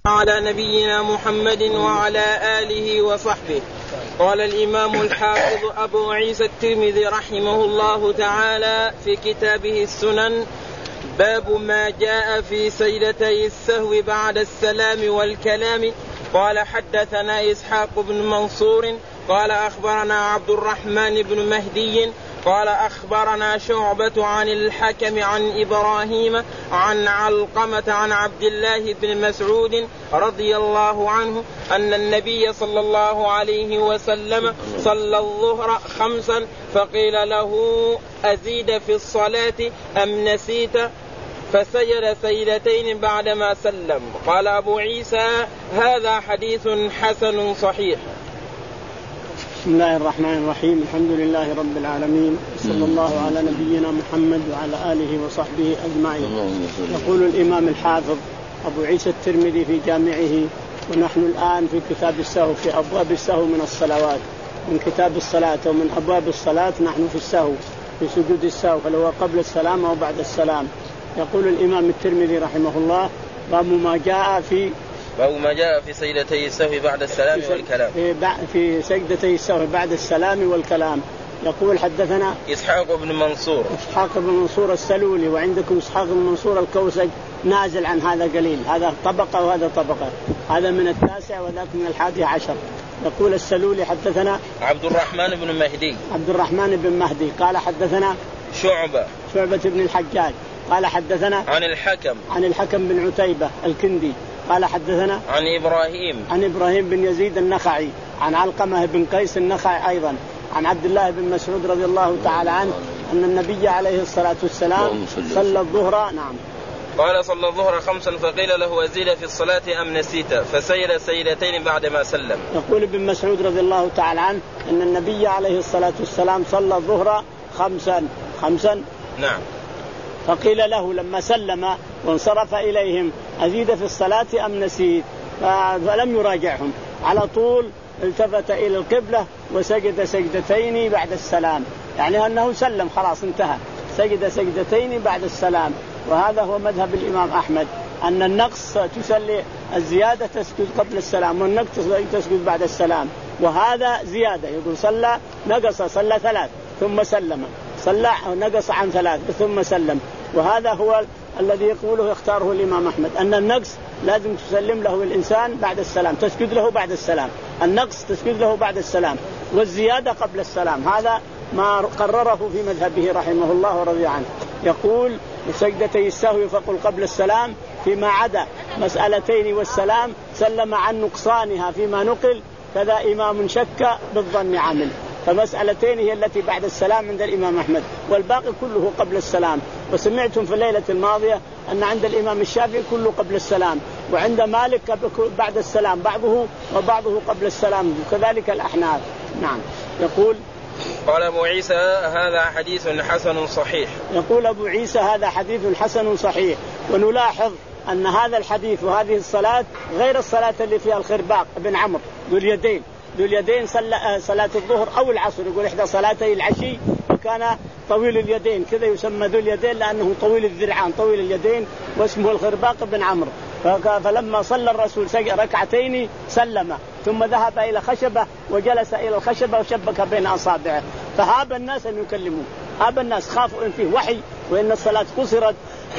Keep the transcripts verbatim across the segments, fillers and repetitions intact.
على نبينا محمد وعلى آله وصحبه. قال الإمام الحافظ أبو عيسى الترمذي رحمه الله تعالى في كتابه السنن: باب ما جاء في سجدتي السهو بعد السلام والكلام. قال: حدثنا إسحاق بن منصور قال أخبرنا عبد الرحمن بن مهدي قال أخبرنا شعبة عن الحكم عن إبراهيم عن علقمة عن عبد الله بن مسعود رضي الله عنه أن النبي صلى الله عليه وسلم صلى الظهر خمسا فقيل له: أزيد في الصلاة أم نسيت؟ فسجد سجدتين بعدما سلم. قال أبو عيسى: هذا حديث حسن صحيح. بسم الله الرحمن الرحيم. الحمد لله رب العالمين، صلى الله على نبينا محمد وعلى آله وصحبه أجمعين. يقول الإمام الحافظ أبو عيسى الترمذي في جامعه: ونحن الآن في كتاب السهو، في أبواب السهو من الصلوات، من كتاب الصلاة ومن أبواب الصلاة نحن في السهو، في سجود السهو، فلو قبل السلام أو بعد السلام. يقول الإمام الترمذي رحمه الله: باب ما جاء في باب ما جاء في سجدتي السهو بعد السلام والكلام. في, في سجدتي السهو بعد السلام والكلام. يقول: حدثنا إسحاق بن منصور إسحاق بن منصور السلولي، وعندكم إسحاق بن منصور الكوسج، نازل عن هذا قليل، هذا طبقة وهذا طبقة، هذا من التاسع وذاك من الحادي عشر. يقول السلولي: حدثنا عبد الرحمن بن مهدي عبد الرحمن بن مهدي قال حدثنا شعبة شعبة بن الحجاج قال حدثنا عن الحكم عن الحكم بن عتيبة الكندي قال حدثنا عن إبراهيم عن إبراهيم بن يزيد النخعي عن علقمة بن قيس النخعي أيضا عن عبد الله بن مسعود رضي الله تعالى عنه أن النبي عليه الصلاة والسلام صلى الظهر نعم قال صلى الظهر خمسا فقيل له: أزيد في الصلاة أم نسيت؟ فسجد سجدتين بعدما سلم. يقول ابن مسعود رضي الله تعالى عنه أن النبي عليه الصلاة والسلام صلى الظهر خمسا خمسا نعم. فقيل له لما سلم وانصرف إليهم: أزيد في الصلاة أم نسيت؟ فلم يراجعهم، على طول التفت إلى القبلة وسجد سجدتين بعد السلام، يعني أنه سلم خلاص انتهى، سجد سجدتين بعد السلام. وهذا هو مذهب الإمام أحمد، أن النقص تسلي الزيادة تسجد قبل السلام، والنقص تسجد بعد السلام، وهذا زيادة. يقول صلى نقص صلى ثلاث ثم سلم، صلى نقص عن ثلاث ثم سلم. وهذا هو الذي يقوله يختاره الإمام أحمد، أن النقص لازم تسلم له الإنسان بعد السلام، تسجد له بعد السلام، النقص تسجد له بعد السلام، والزيادة قبل السلام. هذا ما قرره في مذهبه رحمه الله ورضي عنه. يقول: سجدتي السهو فقل قبل السلام، فيما عدا مسألتين والسلام سلم عن نقصانها فيما نقل، كذا إمام شك بالظن عمل. فمسألتين هي التي بعد السلام عند الإمام أحمد، والباقي كله قبل السلام. وسمعتم في الليلة الماضية أن عند الإمام الشافعي كله قبل السلام، وعند مالك بعد السلام بعضه، وبعضه قبل السلام، وكذلك الأحناف. نعم. يقول: قال أبو عيسى: هذا حديث حسن صحيح. يقول أبو عيسى: هذا حديث حسن صحيح. ونلاحظ أن هذا الحديث وهذه الصلاة غير الصلاة اللي فيها الخرباق بن عمرو ذو اليدين ذو اليدين صلى صلاة الظهر أو العصر، يقول إحدى صلاتي العشي، وكان طويل اليدين، كذا يسمى ذو اليدين لأنه طويل الذراعان طويل اليدين، واسمه الخرباق بن عمرو. فلما صلى الرسول ركعتين سلم، ثم ذهب إلى خشبة وجلس إلى الخشبة وشبك بين أصابعه، فهاب الناس أن يكلموه، هاب الناس، خافوا إن فيه وحي وإن الصلاة قصرت.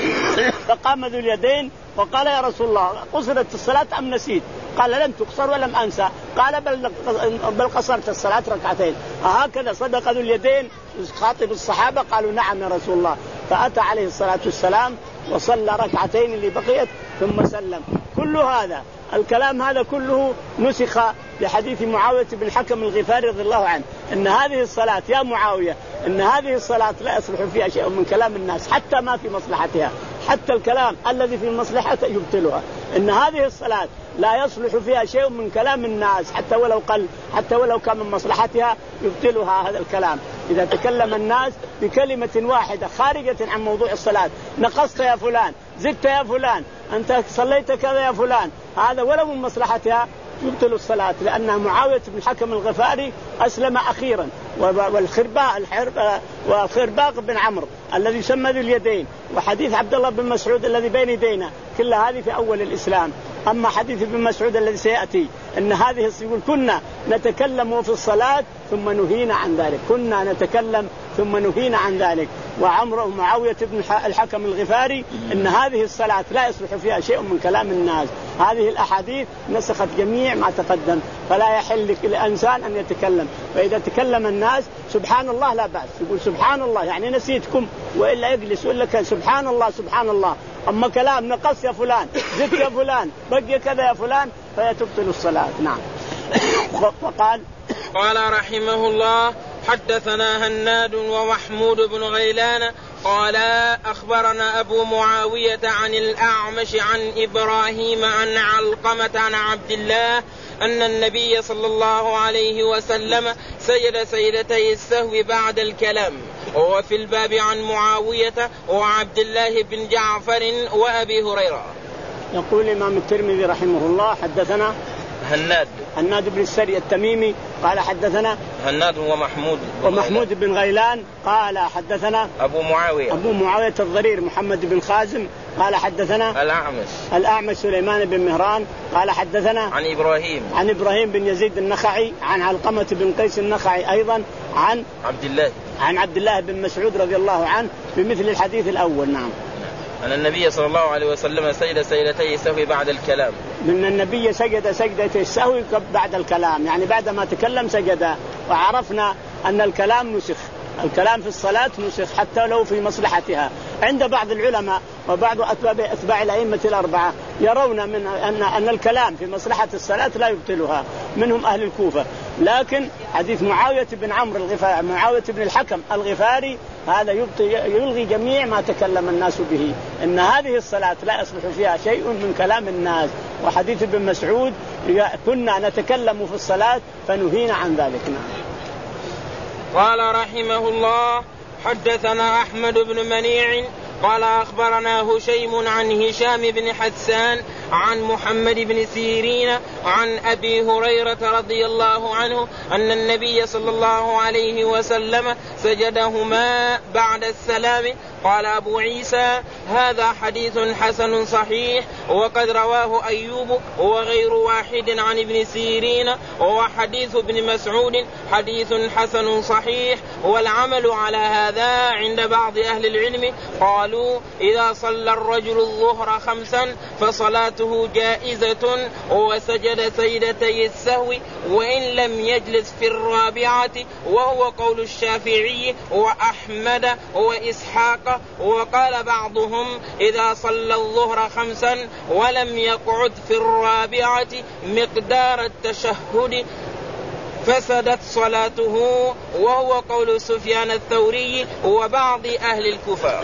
فقام ذو اليدين وقال: يا رسول الله، قصرت الصلاة أم نسيت؟ قال: لم تقصر ولم أنسى. قال: بل, بل قصرت الصلاة ركعتين. هكذا صدق ذو اليدين خاطب الصحابة، قالوا: نعم يا رسول الله. فأتى عليه الصلاة والسلام وصلى ركعتين اللي بقيت ثم سلم. كل هذا الكلام هذا كله نسخ بحديث معاوية بن الحكم الغفاري رضي الله عنه، إن هذه الصلاة يا معاوية، إن هذه الصلاة لا يصلح فيها شيء من كلام الناس، حتى ما في مصلحتها، حتى الكلام الذي في مصلحته يبطلها. إن هذه الصلاة لا يصلح فيها شيء من كلام الناس، حتى ولو قل، حتى ولو كان من مصلحتها يبطلها هذا الكلام. إذا تكلم الناس بكلمة واحدة خارجة عن موضوع الصلاة، نقصت يا فلان، زدت يا فلان، أنت صليت كذا يا فلان، هذا ولو من مصلحتها يبطل الصلاة. لأن معاوية بن الحكم الغفاري أسلم أخيرا، والخرباء والخرباق بن عمرو الذي يسمى ذو اليدين، وحديث عبد الله بن مسعود الذي بين يدينا، كل هذه في أول الإسلام. أما حديث ابن مسعود الذي سيأتي أن هذه يقول كنا نتكلم في الصلاة ثم نهينا عن ذلك، كنا نتكلم ثم نهينا عن ذلك. وعمر ومعاوية بن الحكم الغفاري أن هذه الصلاة لا يصلح فيها شيء من كلام الناس. هذه الأحاديث نسخت جميع ما تقدم، فلا يحل للإنسان أن يتكلم. فإذا تكلم الناس سبحان الله لا بأس، يقول سبحان الله يعني نسيتكم، وإلا يجلس يقول لك سبحان الله سبحان الله. أما كلام نقص يا فلان، زدت يا فلان، بقي كذا يا فلان، فيتبطل الصلاة. نعم. وقال قال رحمه الله: حدثنا هناد ومحمود بن غيلان قال أخبرنا أبو معاوية عن الأعمش عن إبراهيم عن علقمة عن عبد الله أن النبي صلى الله عليه وسلم سجد سجدتي السهو بعد الكلام. وفي الباب عن معاوية وعبد الله بن جعفر وأبي هريرة. يقول الإمام الترمذي رحمه الله: حدثنا هناد هناد بن السري التميمي قال حدثنا هناد ومحمود ومحمود بن غيلان قال حدثنا أبو معاوية أبو معاوية الضرير محمد بن خازم قال حدثنا الأعمش الأعمش سليمان بن مهران قال حدثنا عن إبراهيم عن إبراهيم بن يزيد النخعي عن علقمة بن قيس النخعي أيضا عن عبد الله عن عبد الله بن مسعود رضي الله عنه بمثل الحديث الأول. نعم. أن النبي صلى الله عليه وسلم سجد سجدتي السهو بعد الكلام. من النبي سجد سجدتي السهو بعد الكلام، يعني بعد ما تكلم سجد. وعرفنا أن الكلام نسخ، الكلام في الصلاة نسخ حتى لو في مصلحتها. عند بعض العلماء وبعض أتباع أتباع الأئمة الأربعة يرون من أن أن الكلام في مصلحة الصلاة لا يبطلها، منهم أهل الكوفة. لكن حديث معاوية بن عمرو الغفاري معاوية بن الحكم الغفاري هذا يلغي جميع ما تكلم الناس به، إن هذه الصلاة لا يصلح فيها شيء من كلام الناس. وحديث ابن مسعود كنا نتكلم في الصلاة فنهينا عن ذلك. قال رحمه الله: حدثنا أحمد بن منيع قال أخبرنا هشيم عن هشام بن حسان عن محمد بن سيرين عن أبي هريرة رضي الله عنه أن النبي صلى الله عليه وسلم سجدهما بعد السلام. قال أبو عيسى: هذا حديث حسن صحيح، وقد رواه أيوب وغير واحد عن ابن سيرين، وحديث ابن مسعود حديث حسن صحيح. والعمل على هذا عند بعض أهل العلم قالوا: إذا صلى الرجل الظهر خمسا فصلاته جائزة وسجد سجدتي السهو وإن لم يجلس في الرابعة، وهو قول الشافعي وأحمد وإسحاق. وقال بعضهم: إذا صلى الظهر خمسا ولم يقعد في الرابعة مقدار التشهد فسدت صلاته، وهو قول سفيان الثوري وبعض أهل الكوفة.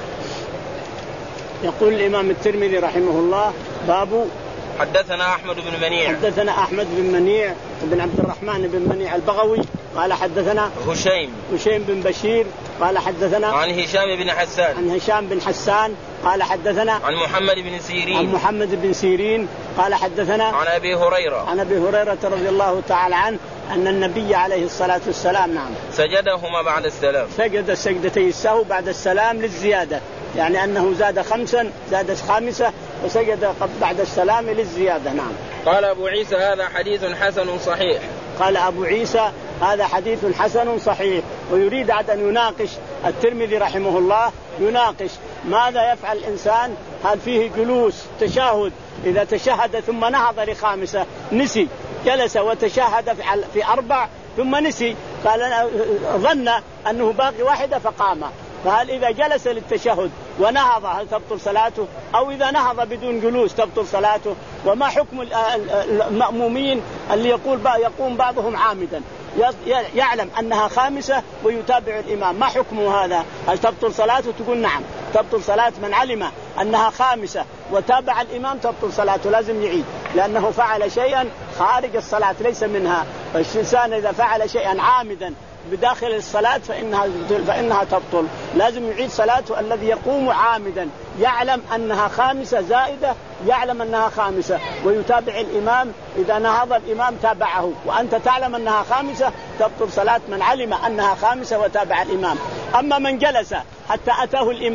يقول الإمام الترمذي رحمه الله: باب حدثنا أحمد بن منيع حدثنا أحمد بن منيع بن عبد الرحمن بن منيع البغوي قال حدثنا هشيم هشيم بن بشير قال حدثنا عن هشام بن حسان عن هشام بن حسان قال حدثنا عن محمد بن سيرين عن محمد بن سيرين قال حدثنا عن أبي هريرة عن أبي هريرة رضي الله تعالى عنه أن النبي عليه الصلاة والسلام نعم سجدهما بعد السلام، سجد سجدتي السهو بعد السلام للزيادة، يعني أنه زاد خمسا زاد خامسة وسجد بعد السلام للزيادة. نعم. قال أبو عيسى: هذا حديث حسن صحيح. قال أبو عيسى: هذا حديث حسن صحيح. ويريد عاد أن يناقش الترمذي رحمه الله، يناقش ماذا يفعل الإنسان، هل فيه جلوس تشاهد إذا تشهد ثم نهض لخامسة نسي، جلس وتشهد في أربع ثم نسي، قال ظن أنه باقي واحدة فقام، فهل إذا جلس للتشهد ونهض هل تبطل صلاته، أو إذا نهض بدون جلوس تبطل صلاته؟ وما حكم المأمومين اللي يقول يقوم بعضهم عامدا يعلم أنها خامسة ويتابع الإمام، ما حكم هذا؟ هل تبطل صلاته؟ تقول نعم تبطل صلاة من علم أنها خامسة وتابع الإمام، تبطل صلاته، لازم يعيد، لأنه فعل شيئا خارج الصلاة ليس منها. فالإنسان إذا فعل شيئا عامدا بداخل الصلاة فإنها فإنها تبطل، لازم يعيد صلاته. الذي يقوم عامدا يعلم أنها خامسة زائدة، يعلم أنها خامسة ويتابع الإمام، إذا نهض الإمام تابعه، وأنت تعلم أنها خامسة تبطل صلاة من علم أنها خامسة وتابع الإمام. أما من جلس حتى أتاه الإمام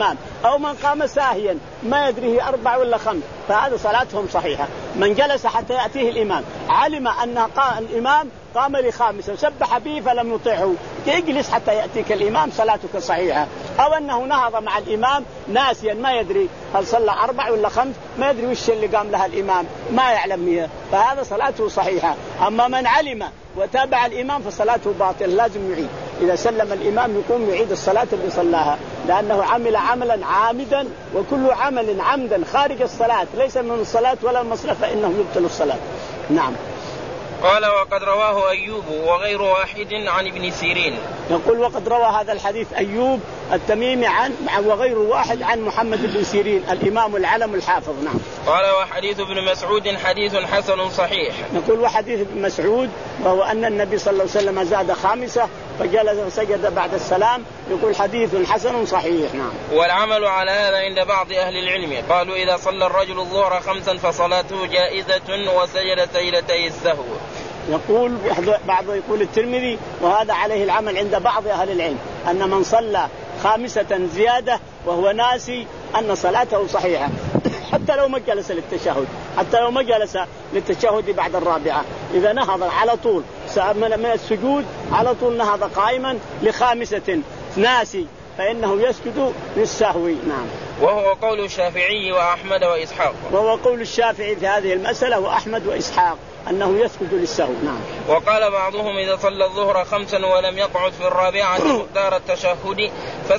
أو من قام ساهيا ما يدري أربع ولا خمس فهذا صلاتهم صحيحة. من جلس حتى يأتيه الإمام علم أن الإمام قام لخامسة وسبح به فلم يطيعه يجلس حتى يأتيك الإمام صلاتك صحيحة. أو أنه نهض مع الإمام ناسيا ما يدري هل صلى أربع ولا خمس ما يدري وش اللي قام لها الإمام ما يعلم هي فهذا صلاته صحيحة. أما من علم وتابع الإمام فصلاته باطل لازم يعيد. إذا سلم الإمام يقوم يعيد الصلاة اللي صلاها لأنه عمل عملا عامدا وكل عمل عمدا خارج الصلاة ليس من الصلاة ولا المصلحة فإنه يبطل الصلاة. نعم. قال وقد رواه أيوب وغير واحد عن ابن سيرين. يقول وقد روى هذا الحديث أيوب التميمي عن وغير واحد عن محمد بن سيرين الإمام العلم الحافظ. نعم. قال وحديث ابن مسعود حديث حسن صحيح. يقول وحديث ابن مسعود وهو أن النبي صلى الله عليه وسلم زاد خامسة فجلس وسجد بعد السلام يقول حديث حسن صحيح. نعم. والعمل على هذا عند بعض أهل العلم قالوا إذا صلى الرجل الظهر خمسا فصلاته جائزة وسجد سجدتي السهو. يقول بعض يقول الترمذي وهذا عليه العمل عند بعض أهل العلم أن من صلى خامسة زيادة وهو ناسي أن صلاته صحيحة حتى لو ما جلس للتشهد حتى لو ما جلس للتشهد بعد الرابعة إذا نهض على طول من السجود على طول نهض قائما لخامسة ناسي فإنه يسجد للسهو. نعم. وهو قول الشافعي وأحمد وإسحاق. وهو قول الشافعي في هذه المسألة وأحمد وإسحاق أنه يسجد للسهو. نعم. وقال بعضهم إذا صلى الظهر خمسا ولم يقعد في الرابعة مقدار التشهد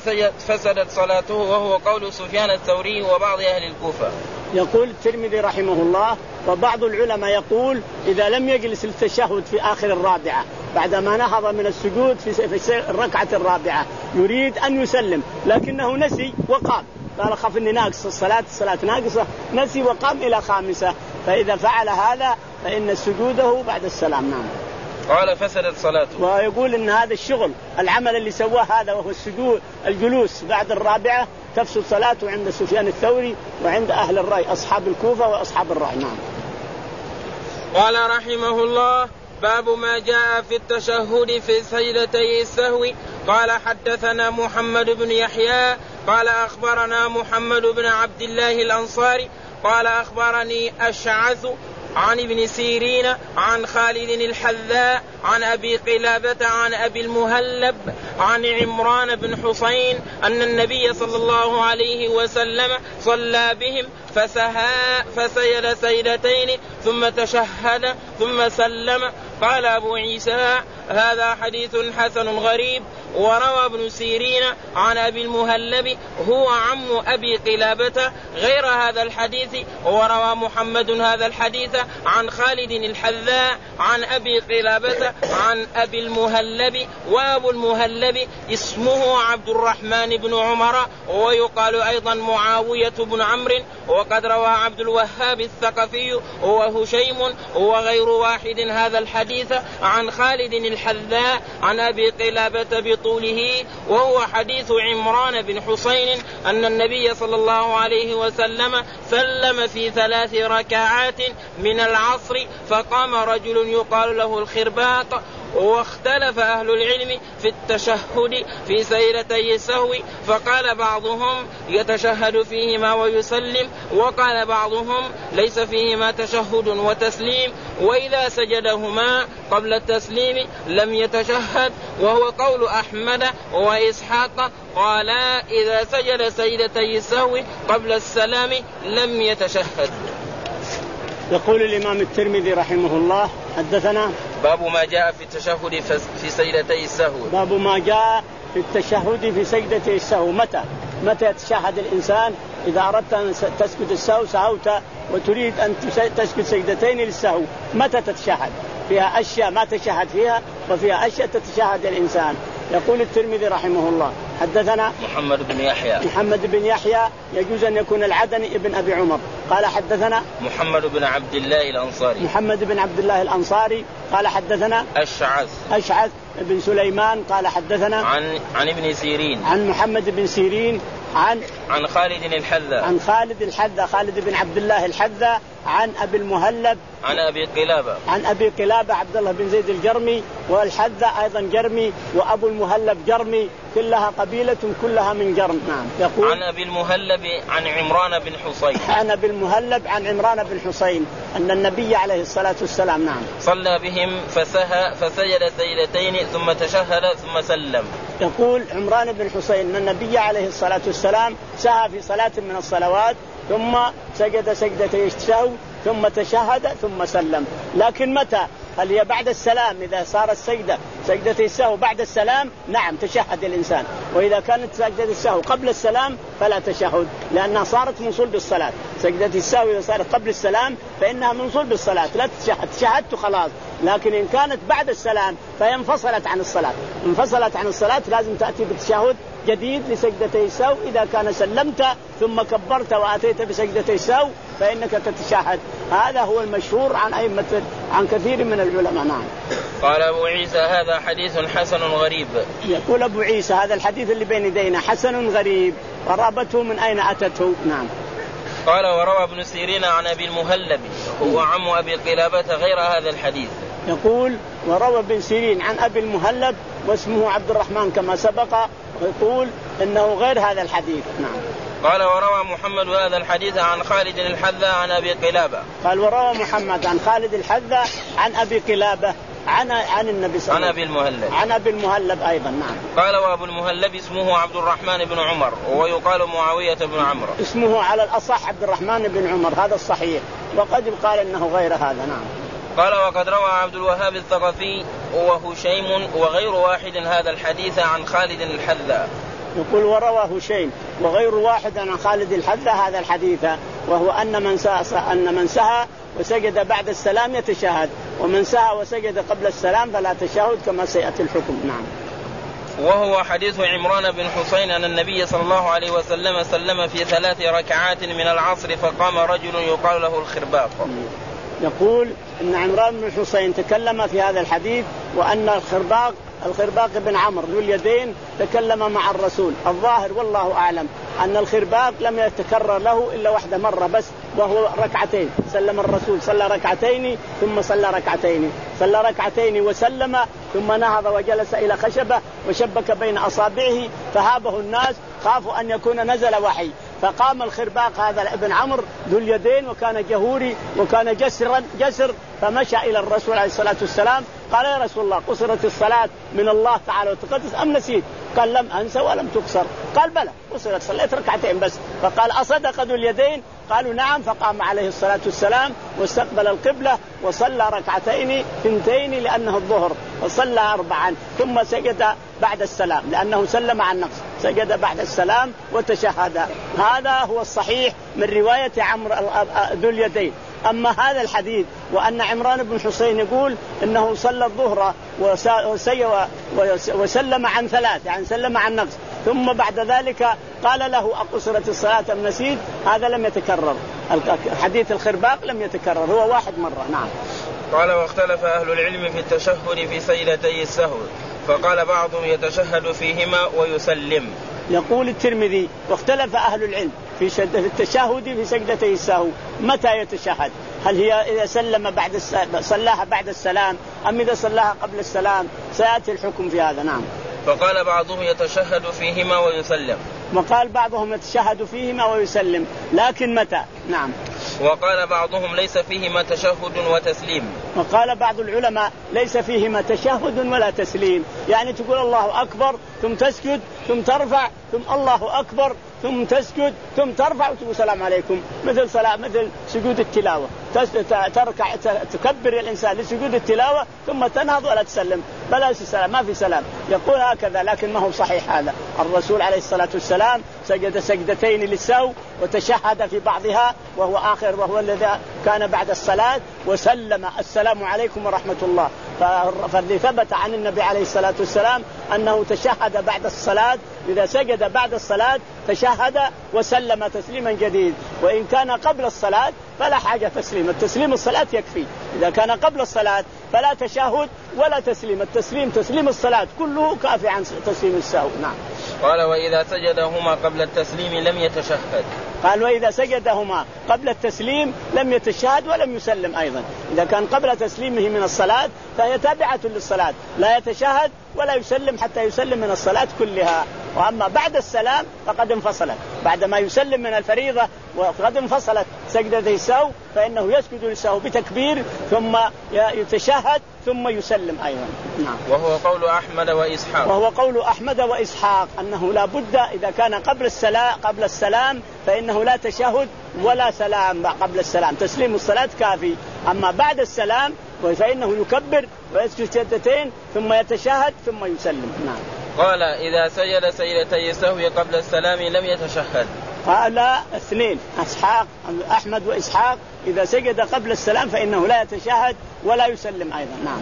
فسدت صلاته وهو قول سفيان الثوري وبعض أهل الكوفة. يقول الترمذي رحمه الله وبعض العلماء يقول إذا لم يجلس للتشهد في آخر الرابعة بعدما نهض من السجود في الركعة الرابعة يريد أن يسلم لكنه نسي وقام قال خف إني ناقص الصلاة الصلاة ناقصة نسي وقام إلى خامسة فإذا فعل هذا فإن سجوده بعد السلام. نعم. قال فسدت صلاته. ويقول إن هذا الشغل العمل اللي سواه هذا وهو السجود الجلوس بعد الرابعة تفسد صلاته عند سفيان الثوري وعند أهل الرأي أصحاب الكوفة وأصحاب الرأي. نعم. قال رحمه الله باب ما جاء في التشهد في سجدتي السهو. قال حدثنا محمد بن يحيى قال أخبرنا محمد بن عبد الله الأنصاري قال أخبرني أشعث عن ابن سيرين عن خالد الحذاء عن أبي قلابة عن أبي المهلب عن عمران بن حسين أن النبي صلى الله عليه وسلم صلى بهم فسها فسجد سجدتين ثم تشهد ثم سلم. قال أبو عيسى هذا حديث حسن غريب. وروى ابن سيرين عن أبي المهلب هو عم أبي قلابة غير هذا الحديث. وروى محمد هذا الحديث عن خالد الحذاء عن أبي قلابة عن أبي المهلب. وأبو المهلب اسمه عبد الرحمن بن عمر ويقال أيضا معاوية بن عمرو. وقد روى عبد الوهاب الثقفي وهشيم وغير واحد هذا الحديث عن خالد الحذاء عن أبي قلابة بطوله وهو حديث عمران بن حسين أن النبي صلى الله عليه وسلم سلم في ثلاث ركعات من العصر فقام رجل يقال له الخرباق. واختلف أهل العلم في التشهد في سجدتي السهو فقال بعضهم يتشهد فيهما ويسلم وقال بعضهم ليس فيهما تشهد وتسليم وإذا سجدهما قبل التسليم لم يتشهد وهو قول أحمد وإسحاق قال إذا سجد سجدتي السهو قبل السلام لم يتشهد. يقول الإمام الترمذي رحمه الله حدثنا باب ما جاء في التشهد في سجدتي السهو. باب ما جاء في التشهد في سجدتي السهو. متى متى يتشهد الإنسان؟ إذا أردت أن تسجد السهو سهوت وتريد أن تسجد سجدتين للسهو متى تتشهد؟ فيها أشياء ما تشهد فيها وفيها أشياء تتشهد الإنسان. يقول الترمذي رحمه الله حدثنا محمد بن يحيى محمد بن يحيى يجوز أن يكون العدني ابن أبي عمر. قال حدثنا محمد بن عبد الله الأنصاري محمد بن عبد الله الأنصاري قال حدثنا أشعث أشعث بن سليمان قال حدثنا عن عن ابن سيرين عن محمد بن سيرين عن عن خالد الحذا عن خالد الحذا خالد بن عبد الله الحذا عن أبي المهلب عن أبي قلابة عن أبي قلابة عبد الله بن زيد الجرمي، والحذا أيضا جرمي، وأبو المهلب جرمي، كلها قبيلة كلها من جرم. نعم. يقول عن أبي المهلب عن عمران بن حصين عن أبي المهلب عن عمران بن حصين أن النبي عليه الصلاة والسلام نعم صلى بهم فسهى فسجد سجدتين ثم تشهد ثم سلم. يقول عمران بن حصين أن النبي عليه الصلاة والسلام سهى في صلاة من الصلوات ثم سجد سجدتي السهو ثم تشهد ثم سلم. لكن متى؟ هل هي بعد السلام؟ إذا صار السجدة سجدتي السهو بعد السلام نعم تشهد الإنسان، وإذا كانت سجدة السهو قبل السلام فلا تشهد، لأنها صارت من صلب الصلاة. سجدة السهو إذا صارت قبل السلام فإنها من صلب الصلاة لا تشهد، شهدت خلاص. لكن إن كانت بعد السلام فهي انفصلت عن الصلاة، انفصلت عن الصلاة لازم تأتي بتشهد جديد لسجدتي السهو. إذا كان سلمت ثم كبرت وأتيت بسجدتي السهو فإنك تتشهد. هذا هو المشهور عن أئمة عن كثير من العلماء. نعم. قال أبو عيسى هذا حديث حسن غريب. يقول أبو عيسى هذا الحديث اللي بين يدينا حسن غريب، غرابته من أين أتته؟ نعم. قال وروى ابن سيرين عن أبي المهلب هو عم أبي قلابة غير هذا الحديث. يقول وروى ابن سيرين عن أبي المهلب واسمه عبد الرحمن كما سبق، ويقول إنه غير هذا الحديث. نعم. قال وروى محمد هذا الحديث عن خالد الحذا عن أبي قلابة. قال وروى محمد عن خالد الحذا عن أبي قلابة عن عن النبي صلى الله عليه وسلم عن أبي المهلب عن أبي المهلب أيضا. نعم. قال وأبو المهلب اسمه عبد الرحمن بن عمر ويقال معاوية بن عمرو. اسمه على الأصح عبد الرحمن بن عمر، هذا الصحيح، وقد قال إنه غير هذا. نعم. قال وقد روى عبد الوهاب الثقفي وهشيم وغير واحد هذا الحديث عن خالد الحذا. يقول وروى هشيم وغير واحد عن خالد الحذا هذا الحديث، وهو أن من سهى أن من سهى وسجد بعد السلام يتشهد، ومن سهى وسجد قبل السلام فلا تشهد كما سيأتي الحكم. نعم. وهو حديث عمران بن حصين أن النبي صلى الله عليه وسلم سلم في ثلاث ركعات من العصر فقام رجل يقال له الخرباق. يقول إن عمران بن حصين تكلم في هذا الحديث، وأن الخرباق الخرباق بن عمرو ذو اليدين تكلم مع الرسول. الظاهر والله أعلم أن الخرباق لم يتكرر له إلا واحدة مرة بس، وهو ركعتين. سلم الرسول صلى ركعتين ثم صلى ركعتين صلى ركعتين وسلم ثم نهض وجلس إلى خشبة وشبك بين أصابعه فهابه الناس، خافوا أن يكون نزل وحي، فقام الخرباق هذا ابن عمرو ذو اليدين وكان جهوري وكان جسرا جسر، فمشى إلى الرسول عليه الصلاة والسلام قال يا رسول الله قصرت الصلاة من الله تعالى وتقدس أم نسيت؟ قال لم أنسى ولم تقصر. قال بلى قصرت، صليت ركعتين بس. فقال أصدق ذو اليدين؟ قالوا نعم. فقام عليه الصلاة والسلام واستقبل القبلة وصلى ركعتين ثنتين لأنه الظهر، وصلى أربعا ثم سجد بعد السلام لأنه سلم عن نقص، سجد بعد السلام وتشهد. هذا هو الصحيح من رواية عمرو ذو اليدين. أما هذا الحديث وأن عمران بن حصين يقول إنه صلى الظهر وسلم عن ثلاث، يعني سلم عن نقص، ثم بعد ذلك قال له أقصرت الصلاة أم نسيت، هذا لم يتكرر. حديث الخرباق لم يتكرر، هو واحد مرة. نعم. قال واختلف أهل العلم في التشهد في سجدتي السهو، فقال بعضهم يتشهد فيهما ويسلم. يقول الترمذي واختلف أهل العلم في التشهد في سجدتي السهو متى يتشهد، هل هي إذا سلم بعد صلاها بعد السلام أم إذا صلاها قبل السلام؟ سيأتي الحكم في هذا. نعم. فقال بعضهم يتشهد فيهما ويسلم، وقال بعضهم يتشهد فيهما ويسلم، لكن متى؟ نعم. وقال بعضهم ليس فيهما تشهد وتسليم، وقال بعض العلماء ليس فيهما تشهد ولا تسليم، يعني تقول الله أكبر ثم تسجد ثم ترفع ثم الله أكبر ثم تسجد ثم ترفع وتقول السلام عليكم، مثل صلاة مثل سجود التلاوة، تركع تكبر الإنسان لسجود التلاوة ثم تنهض ولا تسلم، بلا سلام، ما في سلام. يقول هكذا، لكن ما هو صحيح هذا. الرسول عليه الصلاة والسلام سجد سجدتين للسهو وتشهد في بعضها وهو آخر وهو الذي كان بعد الصلاة، وسلم السلام عليكم ورحمة الله. فالذي ثبت عن النبي عليه الصلاة والسلام أنه تشهد بعد الصلاة إذا سجد بعد الصلاة تشهد وسلم تسليما جديد، وإن كان قبل الصلاة فلا حاجة تسليم، التسليم الصلاة يكفي. إذا كان قبل الصلاة فلا تشهد ولا تسليم، التسليم تسليم الصلاة كله كافي عن تسليم السهو. نعم. قال وإذا سجدهما قبل التسليم لم يتشهد. قال وإذا سجدهما قبل التسليم لم يتشهد ولم يسلم أيضا. إذا كان قبل تسليمه من الصلاة فهي تابعة للصلاة، لا يتشهد ولا يسلم حتى يسلم من الصلاة كلها. وأما بعد السلام فقد انفصلت، بعد ما يسلم من الفريضة وقد انفصلت سجدتي السهو فإنه يسجد للسهو بتكبير ثم يتشهد ثم يسلم أيضا. نعم. وهو قول أحمد وإسحاق. وهو قول أحمد وإسحاق أنه لا بد إذا كان قبل السلام قبل السلام فإنه لا تشهد ولا سلام قبل السلام، تسليم الصلاة كافي. أما بعد السلام فإنه يكبر ويسجد سجدتين ثم يتشهد ثم يسلم. نعم. قال إذا سجد سجدتي السهو قبل السلام لم يتشهد. قال اثنين إسحاق أحمد وإسحاق إذا سجد قبل السلام فإنه لا يتشهد ولا يسلم أيضا. نعم.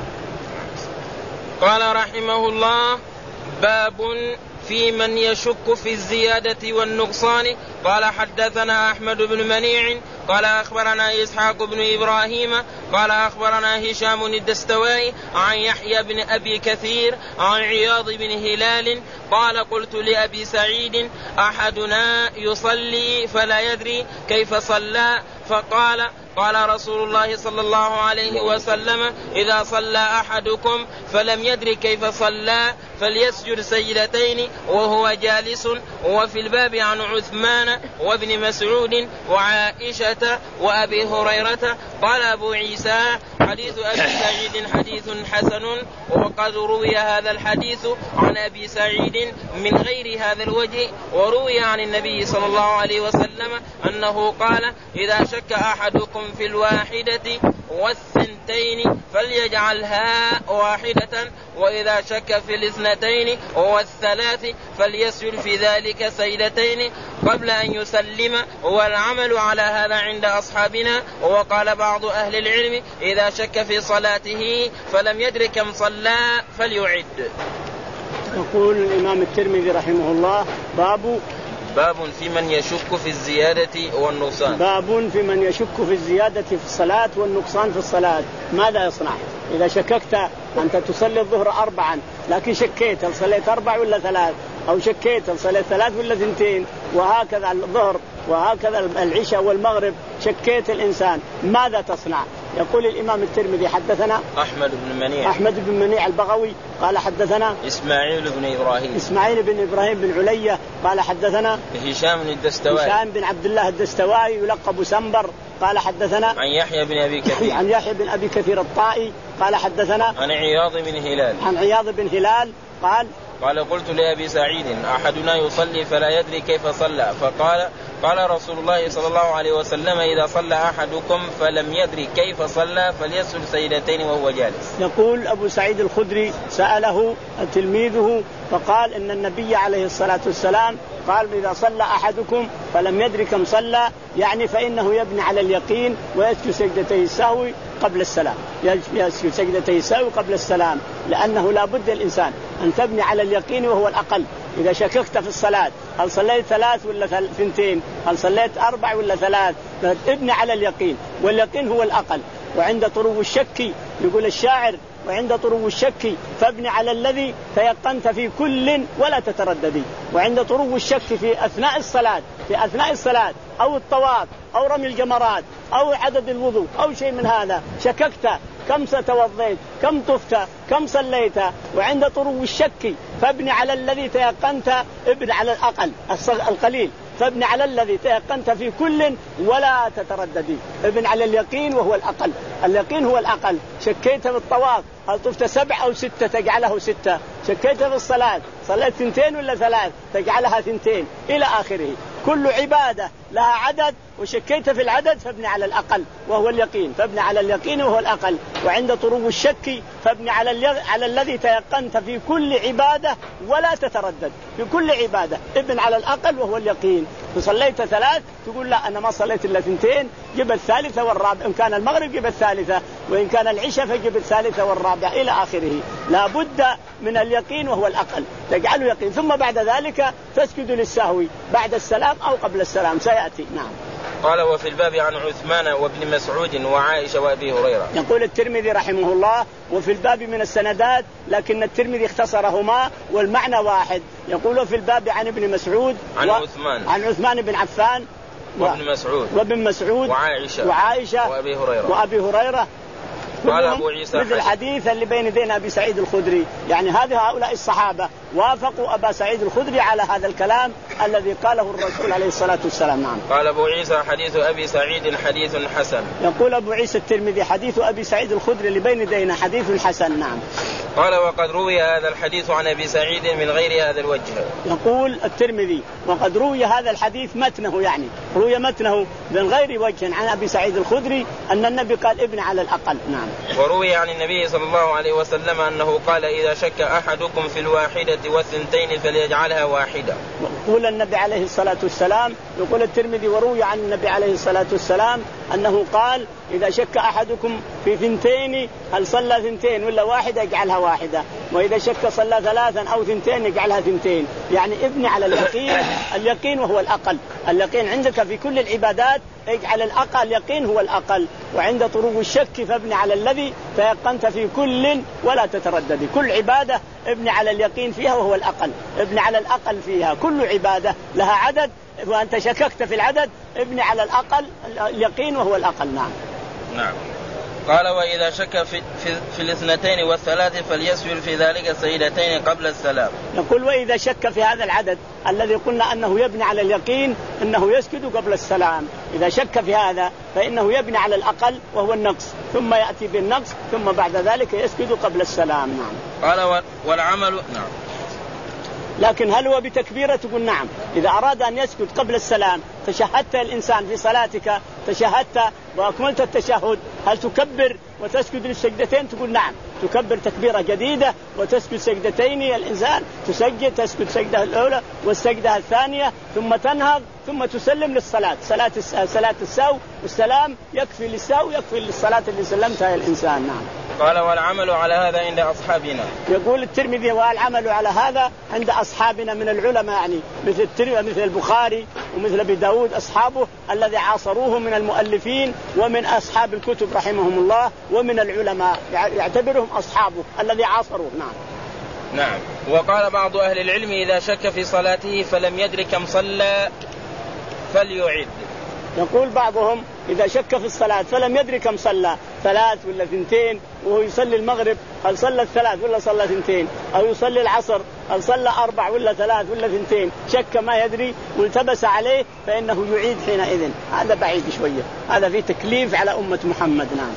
قال رحمه الله باب في من يشك في الزيادة والنقصان. قال حدثنا أحمد بن منيع قال أخبرنا إسحاق بن إبراهيم قال أخبرنا هشام الدستوائي عن يحيى بن أبي كثير عن عياض بن هلال قال قلت لأبي سعيد أحدنا يصلي فلا يدري كيف صلى فقال قال رسول الله صلى الله عليه وسلم إذا صلى أحدكم فلم يدري كيف صلى فليسجد سجدتين وهو جالس. وفي الباب عن عثمان وابن مسعود وعائشة وأبي هريرة. قال أبو عيسى حديث أبي سعيد حديث حسن وقد روي هذا الحديث عن أبي سعيد من غير هذا الوجه، وروي عن النبي صلى الله عليه وسلم أنه قال إذا شك أحدكم في الواحدة والثنتين فليجعلها واحدة، وإذا شك في الاثنتين والثلاث فليسجد في ذلك سجدتين قبل أن يسلم. والعمل على هذا عند أصحابنا. وقال بعض أهل العلم إذا شك في صلاته فلم يدرك كم صلى فليعد. يقول الإمام الترمذي رحمه الله باب باب في من يشك في الزيادة والنقصان. باب في من يشك في الزيادة في الصلاة والنقصان في الصلاة. ماذا يصنع إذا شككت أنت تصلي الظهر أربعا لكن شكيت هل صليت أربع ولا ثلاث، أو شكيت هل صليت ثلاث ولا ثنتين، وهكذا الظهر وهكذا العشاء والمغرب شكيت الإنسان ماذا تصنع؟ يقول الإمام الترمذي حدثنا أحمد بن منيع أحمد بن منيع البغوي قال حدثنا إسماعيل بن إبراهيم إسماعيل بن إبراهيم بن علية قال حدثنا هشام الدستوائي هشام بن عبد الله الدستوائي يلقب سنبر قال حدثنا عن يحيى بن أبي كثير عن يحيى بن أبي كثير الطائي قال حدثنا عن عياض بن هلال عن عياض بن هلال قال قال قلت لأبي سعيد أحدنا يصلي فلا يدري كيف صلى فقال قال رسول الله صلى الله عليه وسلم إذا صلى أحدكم فلم يدري كيف صلى فليسجد سجدتين وهو جالس. يقول أبو سعيد الخدري سأله تلميذه فقال إن النبي عليه الصلاة والسلام قال إذا صلى أحدكم فلم يدري كم صلى يعني فإنه يبني على اليقين ويسجد سجدتي السهو قبل السلام، يسجد سجدتي السهو قبل السلام، لأنه لا بد الإنسان أن تبني على اليقين وهو الأقل. إذا شككت في الصلاة هل صليت ثلاث ولا ثنتين، هل صليت أربع ولا ثلاث، ابني على اليقين، واليقين هو الأقل. وعند طرو الشك يقول الشاعر وعند طرو الشك فابني على الذي تيقنت في كل ولا تترددي. وعند طرو الشك في أثناء الصلاة في أثناء الصلاة أو الطواف أو رمي الجمرات أو عدد الوضوء أو شيء من هذا شككت كم ستوضيت كم طفت كم صليت، وعند طرو الشك فابني على الذي تيقنت، ابن على الأقل القليل، فابن على الذي تيقنت في كل ولا تترددي، ابن على اليقين وهو الأقل، اليقين هو الأقل. شكيت في الطواف هل طفت سبع أو ستة تجعله ستة، شكيت في الصلاة صليت ثنتين ولا ثلاث تجعلها ثنتين إلى آخره. كل عبادة لها عدد وشكيت في العدد فابني على الأقل وهو اليقين، فابني على اليقين وهو الأقل. وعند طرو الشك فابني على الي... على الذي تيقنت في كل عبادة ولا تتردد، في كل عبادة ابن على الأقل وهو اليقين. فصليت ثلاث تقول لا أنا ما صليت إلا ثنتين، جب الثالثة والرابعة، إن كان المغرب جب الثالثة، وإن كان العشاء فيجب الثالثة والرابعة إلى آخره. لا بد من اليقين وهو الأقل، تجعله يقين، ثم بعد ذلك تسجد للسهو بعد السلام أو قبل السلام سيأتي. نعم. قال وفي الباب عن عثمان وابن مسعود وعائشة وأبي هريرة. يقول الترمذي رحمه الله وفي الباب من السندات، لكن الترمذي اختصرهما والمعنى واحد. يقول في الباب عن ابن مسعود عن و... عثمان عن عثمان بن عفان وابن مسعود وابن مسعود وعائشة, وعائشة وأبي هريرة وأبي هريرة قال أبو عيسى مثل الحديث اللي بين يدين أبي سعيد الخدري. يعني هذه هؤلاء الصحابة وافقوا أبا سعيد الخدري على هذا الكلام الذي قاله الرسول عليه الصلاة والسلام. نعم. قال أبو عيسى حديث أبي سعيد حديث حسن. يقول أبو عيسى الترمذي حديث أبي سعيد الخدري اللي بين يدينا حديث حسن. نعم. قال وقد روي هذا الحديث عن أبي سعيد من غير هذا الوجه. يقول الترمذي وقد روي هذا الحديث متنه، يعني روي متنه من غير وجه عن أبي سعيد الخدري أن النبي قال ابن على الأقل. نعم. وروي عن النبي صلى الله عليه وسلم أنه قال إذا شك أحدكم في الواحدة والثنتين فليجعلها واحدة. يقول النبي عليه الصلاة والسلام، يقول الترمذي وروي عن النبي عليه الصلاة والسلام أنه قال إذا شك أحدكم في ثنتين هل صلى ثنتين ولا واحدة يجعلها واحدة، وإذا شك صلى ثلاثا أو ثنتين يجعلها ثنتين. يعني ابني على اليقين، اليقين وهو الأقل. اليقين عندك في كل العبادات اجعل الأقل، يقين هو الأقل. وعند طروق الشك فابني على الذي تيقنت في كل ولا تتردد. كل عبادة ابني على اليقين فيها وهو الأقل، ابني على الأقل فيها. كل عبادة لها عدد وأنت شككت في العدد ابني على الأقل اليقين وهو الأقل. نعم. نعم. قال وإذا شك في, في, في الاثنتين والثلاث فليسجد في ذلك السجدتين قبل السلام. يقول وإذا شك في هذا العدد الذي قلنا أنه يبني على اليقين أنه يسجد قبل السلام، إذا شك في هذا فإنه يبني على الأقل وهو النقص ثم يأتي بالنقص ثم بعد ذلك يسجد قبل السلام. نعم. قال والعمل. نعم. لكن هل هو بتكبيرة؟ تقول نعم. إذا أراد أن يسجد قبل السلام تشهدت الإنسان في صلاتك، تشهدت وأكملت التشهد، هل تكبر وتسجد للسجدتين؟ تقول نعم، تكبر تكبيرة جديدة وتسجد سجدتين. الإنسان تسجد تسجد سجدة الأولى والسجدة الثانية ثم تنهض ثم تسلم للصلاة. صلاة صلاة السهو والسلام يكفي للسهو يكفي للصلاة اللي سلمتها الإنسان. نعم. قال والعمل على هذا عند أصحابنا. يقول الترمذي والعمل على هذا عند أصحابنا من العلماء، يعني مثل الترمذي مثل البخاري ومثل أبي داود أصحابه الذي عاصروه من المؤلفين ومن أصحاب الكتب رحمهم الله ومن العلماء يعتبرهم أصحابه الذي عاصروه. نعم. نعم. وقال بعض أهل العلم إذا شك في صلاته فلم يدرك كم صلى فليعد. يقول بعضهم إذا شك في الصلاة فلم يدري كم صلى، ثلاث ولا ثنتين، وهو يصلي المغرب هل صلى الثلاث ولا صلى ثنتين، أو يصلي العصر هل صلى أربع ولا ثلاث ولا ثنتين، شك ما يدري والتبس عليه فإنه يعيد حينئذ. هذا بعيد شوية، هذا فيه تكليف على أمة محمد. نعم.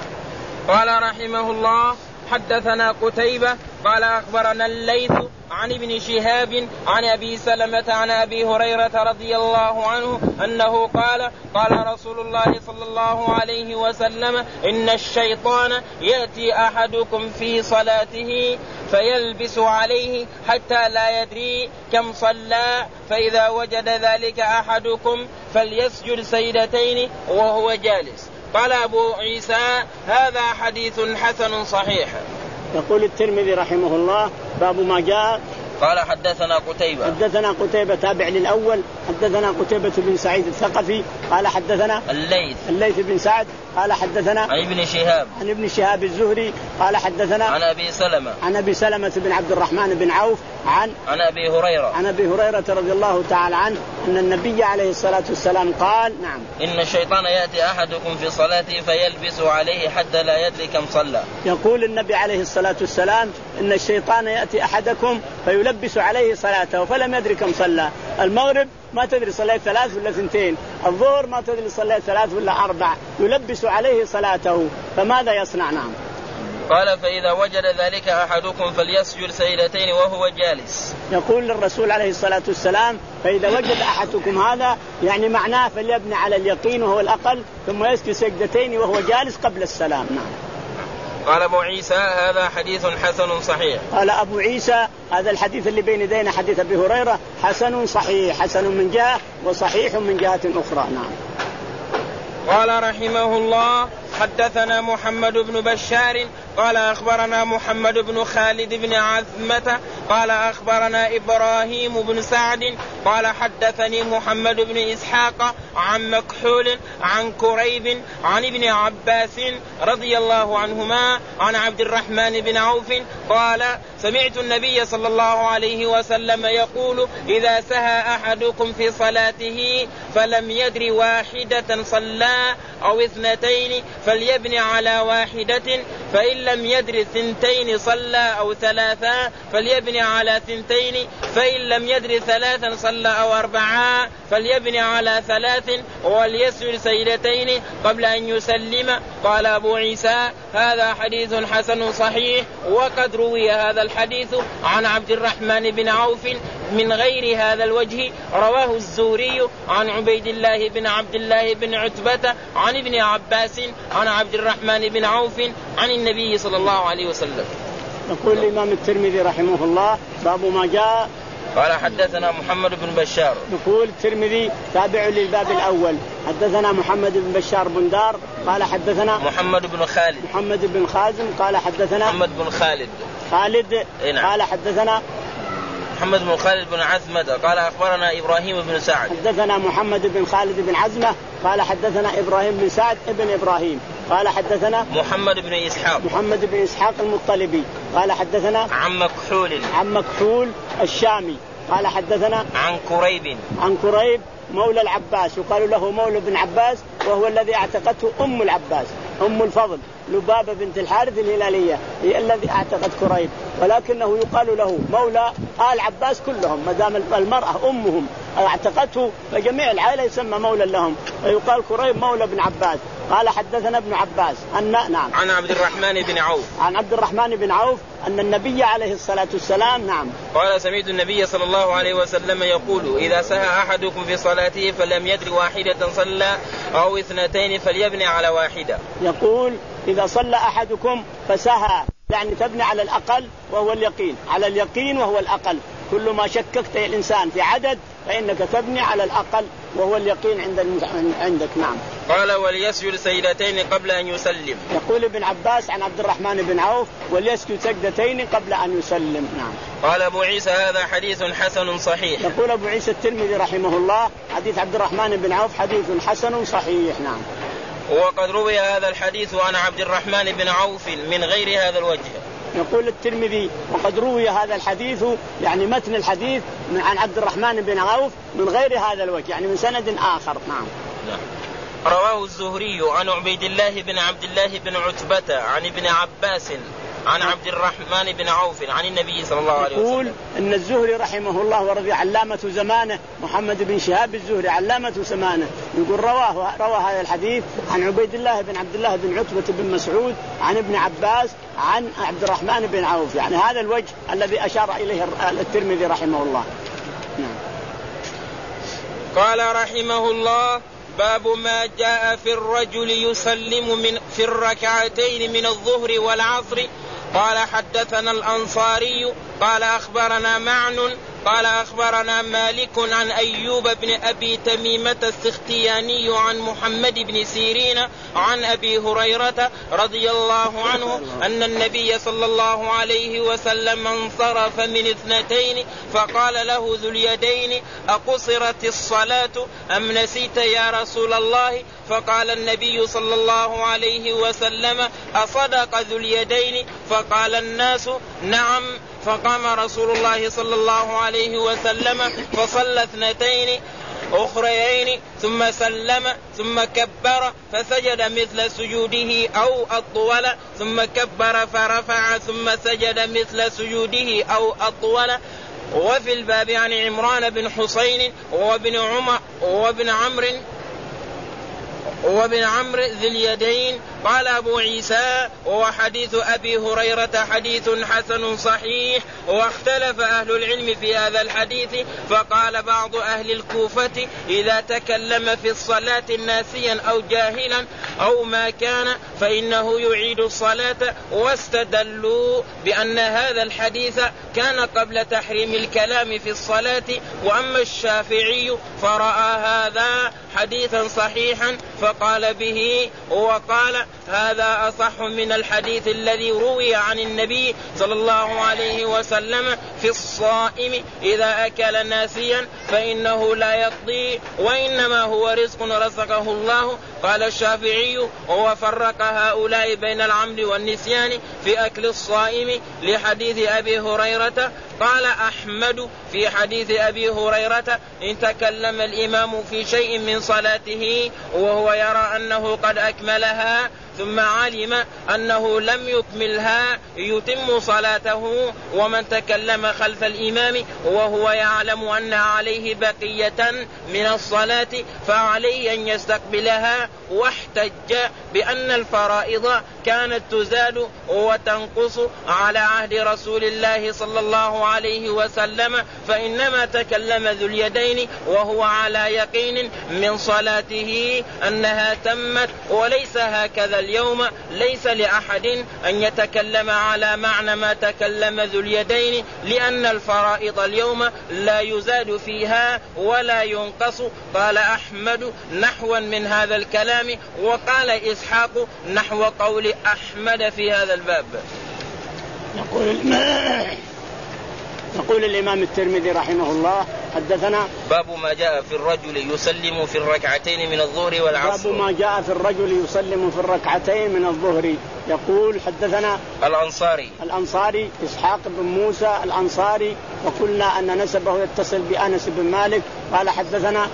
قال رحمه الله حدثنا قتيبة قال أخبرنا الليث عن ابن شهاب عن أبي سلمة عن أبي هريرة رضي الله عنه أنه قال قال رسول الله صلى الله عليه وسلم إن الشيطان يأتي أحدكم في صلاته فيلبس عليه حتى لا يدري كم صلى، فإذا وجد ذلك أحدكم فليسجد سجدتين وهو جالس. قال أبو عيسى هذا حديث حسن صحيح. يقول الترمذي رحمه الله باب ما جاء. قال حدثنا قتيبة حدثنا قتيبة تابع للأول، حدثنا قتيبة بن سعيد الثقفي قال حدثنا الليث الليث بن سعد قال حدثنا عن ابن شهاب عن ابن شهاب الزهري قال حدثنا عن أبي سلمة عن أبي سلمة بن عبد الرحمن بن عوف عن عن أبي هريرة عن أبي هريرة رضي الله تعالى عنه أن النبي عليه الصلاة والسلام قال نعم إن الشيطان يأتي أحدكم في صلاته فيلبس عليه حتى لا يدري كم صلى. يقول النبي عليه الصلاة والسلام إن الشيطان يأتي أحدكم فيلبس عليه صلاته فلم يدري كم صلى. المغرب ما تدري صليت ثلاث ولا ثنتين، الظهر ما تدري صليت ثلاث ولا أربع، يلبس عليه صلاته، فماذا يصنع؟ نعم. قال فإذا وجد ذلك أحدكم فليسجد سجدتين وهو جالس. يقول الرسول عليه الصلاة والسلام فإذا وجد أحدكم هذا يعني معناه فليبني على اليقين وهو الأقل ثم يسجد سجدتين وهو جالس قبل السلام. نعم. قال أبو عيسى هذا حديث حسن صحيح. قال أبو عيسى هذا الحديث اللي بين يدينا حديث أبي هريرة حسن صحيح، حسن من جهة وصحيح من جهة أخرى. نعم. قال رحمه الله حدثنا محمد بن بشار قال أخبرنا محمد بن خالد بن عزمة قال أخبرنا إبراهيم بن سعد قال حدثني محمد بن إسحاق عن مكحول عن كريب عن ابن عباس رضي الله عنهما عن عبد الرحمن بن عوف قال سمعت النبي صلى الله عليه وسلم يقول إذا سهى أحدكم في صلاته فلم يدر واحدة صلى أو اثنتين فليبني على واحدة فإن لم يدر ثنتين صلى أو ثلاثا فليبني على ثنتين فإن لم يدر ثلاثا صلى أو أربعا فليبني على ثلاث وليسجد سجدتين قبل أن يسلم. قال أبو عيسى هذا حديث حسن صحيح وقد روي هذا الحديث عن عبد الرحمن بن عوف من غير هذا الوجه رواه الزهري عن عبيد الله بن عبد الله بن عتبة عن ابن عباس عن عبد الرحمن بن عوف عن النبي صلى الله عليه وسلم. يقول الإمام الترمذي رحمه الله باب ما جاء قال حدثنا محمد بن بشار. يقول الترمذي تابع للباب الأول حدثنا محمد بن بشار بن دار قال حدثنا محمد بن خالد محمد بن خازم قال حدثنا محمد بن خالد خالد إنعم. قال حدثنا محمد بن خالد بن عزمة قال أخبرنا إبراهيم بن سعد حدثنا محمد بن خالد بن عزمة قال حدثنا إبراهيم بن سعد ابن إبراهيم قال حدثنا محمد بن إسحاق محمد بن إسحاق المطلبي قال حدثنا عن مكحول عن مكحول الشامي قال حدثنا عن كريب عن كريب مولى العباس يقال له مولى بن عباس وهو الذي اعتقته أم العباس أم الفضل لبابة بنت الحارث الهلالية هي الذي اعتقت كريب ولكنه يقال له مولى آل عباس كلهم ما دام المرأة أمهم اعتقته فجميع العائلة يسمى مولى لهم ويقال كريب مولى بن عباس. قال حدثنا ابن عباس أن نعم عن عبد الرحمن بن عوف عن عبد الرحمن بن عوف أن النبي عليه الصلاة والسلام نعم قال سمعت النبي صلى الله عليه وسلم يقول إذا سهى أحدكم في صلاته فلم يدر واحدة صلى أو اثنتين فليبني على واحدة. يقول إذا صلى أحدكم فسهى يعني تبني على الأقل وهو اليقين على اليقين وهو الأقل كل ما شككت الإنسان في عدد فإنك تبني على الأقل وهو اليقين عند عندك. نعم. قال وليسجد سجدتين قبل أن يسلم. يقول ابن عباس عن عبد الرحمن بن عوف وليسجد سجدتين قبل أن يسلم. نعم. قال أبو عيسى هذا حديث حسن صحيح. يقول أبو عيسى الترمذي رحمه الله حديث عبد الرحمن بن عوف حديث حسن صحيح. نعم. وقد روي هذا الحديث عن عبد الرحمن بن عوف من غير هذا الوجه. يقول الترمذي وقد روي هذا الحديث يعني متن الحديث من عن عبد الرحمن بن عوف من غير هذا الوجه يعني من سند آخر. نعم. نعم. رواه الزهري عن عبيد الله بن عبد الله بن عتبة عن ابن عباس عن عبد الرحمن بن عوف عن النبي صلى الله عليه وسلم. يقول إن الزهري رحمه الله ورضي علامة زمانه محمد بن شهاب الزهري علامة زمانه يقول رواه روى هذا الحديث عن عبيد الله بن عبد الله بن عتبة بن مسعود عن ابن عباس عن عبد الرحمن بن عوف يعني هذا الوجه الذي أشار إليه الترمذي رحمه الله. نعم. قال رحمه الله باب ما جاء في الرجل يسلم من في الركعتين من الظهر والعصر. قال حدثنا الأنصاري قال أخبرنا معن قال أخبرنا مالك عن أيوب بن أبي تميمة السختياني عن محمد بن سيرين عن أبي هريرة رضي الله عنه أن النبي صلى الله عليه وسلم انصرف من اثنتين فقال له ذو اليدين أقصرت الصلاة أم نسيت يا رسول الله؟ فقال النبي صلى الله عليه وسلم أصدق ذو اليدين؟ فقال الناس نعم. فقام رسول الله صلى الله عليه وسلم فصلى اثنتين أخريين ثم سلم ثم كبر فسجد مثل سجوده أو أطول ثم كبر فرفع ثم سجد مثل سجوده أو أطول. وفي الباب عن عمران بن حسين وابن عمر وابن عمرو وابن عمرو ذي اليدين. قال أبو عيسى وحديث أبي هريرة حديث حسن صحيح. واختلف أهل العلم في هذا الحديث فقال بعض أهل الكوفة إذا تكلم في الصلاة ناسيا أو جاهلا أو ما كان فإنه يعيد الصلاة واستدلوا بأن هذا الحديث كان قبل تحريم الكلام في الصلاة. وأما الشافعي فرأى هذا حديثا صحيحا فقال به وقال هذا أصح من الحديث الذي روي عن النبي صلى الله عليه وسلم في الصائم إذا أكل ناسيا فإنه لا يقضي وإنما هو رزق رزقه الله. قال الشافعي وفرق هؤلاء بين العمد والنسيان في أكل الصائم لحديث أبي هريرة. قال أحمد في حديث أبي هريرة إن تكلم الإمام في شيء من صلاته وهو يرى أنه قد أكملها ثم علم أنه لم يكملها يتم صلاته. ومن تكلم خلف الإمام وهو يعلم أن عليه بقية من الصلاة فعليه أن يستقبلها. واحتج بأن الفرائض كانت تزاد وتنقص على عهد رسول الله صلى الله عليه وسلم فإنما تكلم ذو اليدين وهو على يقين من صلاته أنها تمت. وليس هكذا اليوم، ليس لأحد أن يتكلم على معنى ما تكلم ذو اليدين لأن الفرائض اليوم لا يزاد فيها ولا ينقص. قال أحمد نحوا من هذا الكلام وقال إسحاق نحو قول أحمد في هذا الباب. يقول يقول الإمام الترمذي رحمه الله حدثنا باب ما جاء في الرجل يسلم في الركعتين من الظهر والعصر. باب ما جاء في الرجل يسلم في الركعتين من الظهر. يقول حدثنا الأنصاري الأنصاري إسحاق بن موسى الأنصاري وقلنا أن نسبه يتصل بأنس بن مالك. قال حدثنا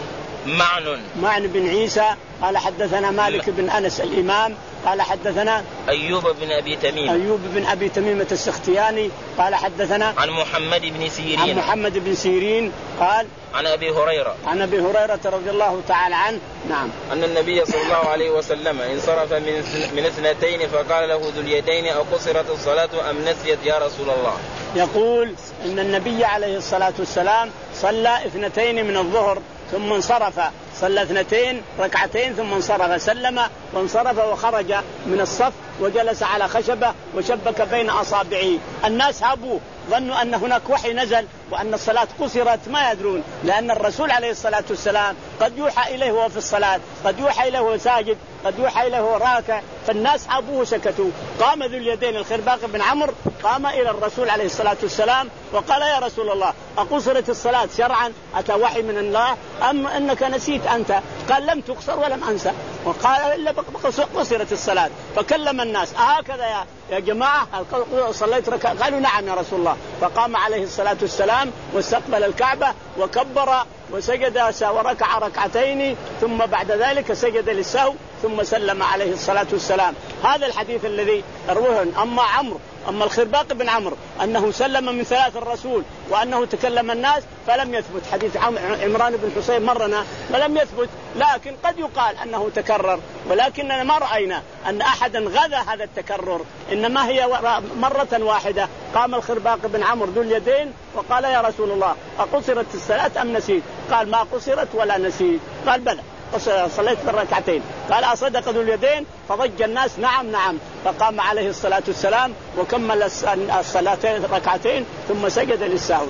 معن معن بن عيسى قال حدثنا مالك بن أنس الإمام قال حدثنا أيوب بن أبي تميم أيوب بن أبي تميمة السختياني قال حدثنا عن محمد بن سيرين عن محمد بن سيرين قال عن أبي هريرة عن أبي هريرة رضي الله تعالى عنه نعم أن النبي صلى الله عليه وسلم انصرف من من اثنتين فقال له ذو اليدين أقصرت الصلاة أم نسيت يا رسول الله. يقول إن النبي عليه الصلاة والسلام صلى اثنتين من الظهر ثم انصرف صلى اثنتين ركعتين ثم انصرف سلم وانصرف وخرج من الصف وجلس على خشبة وشبك بين أصابعه. الناس هابوه ظنوا أن هناك وحي نزل وأن الصلاة قصرت ما يدرون لأن الرسول عليه الصلاة والسلام قد يوحى إليه وهو في الصلاة قد يوحى إليه وهو ساجد قد يوحى إليه وهو راكع. فالناس هابوه سكتوا. قام ذو اليدين الخرباق بن عمرو قام إلى الرسول عليه الصلاة والسلام وقال يا رسول الله أقصرت الصلاة شرعا أتى وحي من الله أم أنك نسيت أنت؟ قال لم تقصر ولم أنسى. وقال إلا قصرت الصلاة. فكلم الناس هكذا يا يا جماعة صليت ركعة؟ قالوا نعم يا رسول الله. فقام عليه الصلاة والسلام واستقبل الكعبة وكبر وسجد وركع ركعتين ثم بعد ذلك سجد للسهو ثم سلم عليه الصلاة والسلام. هذا الحديث الذي أروه. أما عمرو أما الخرباق بن عمرو أنه سلم من ثلاث الرسول وأنه تكلم الناس فلم يثبت. حديث عمران بن حسين مرنا ولم يثبت لكن قد يقال أنه تكرر ولكننا ما رأينا أن أحدا غذا هذا التكرر إنما هي مرة واحدة. قام الخرباق بن عمرو ذو اليدين وقال يا رسول الله أقصرت الصلاة أم نسيت؟ قال ما قصرت ولا نسيت. قال بلى صليت بالركعتين. قال أصدق ذو اليدين؟ فضج الناس نعم نعم. فقام عليه الصلاة والسلام وكمل الصلاتين ركعتين ثم سجد للسهو.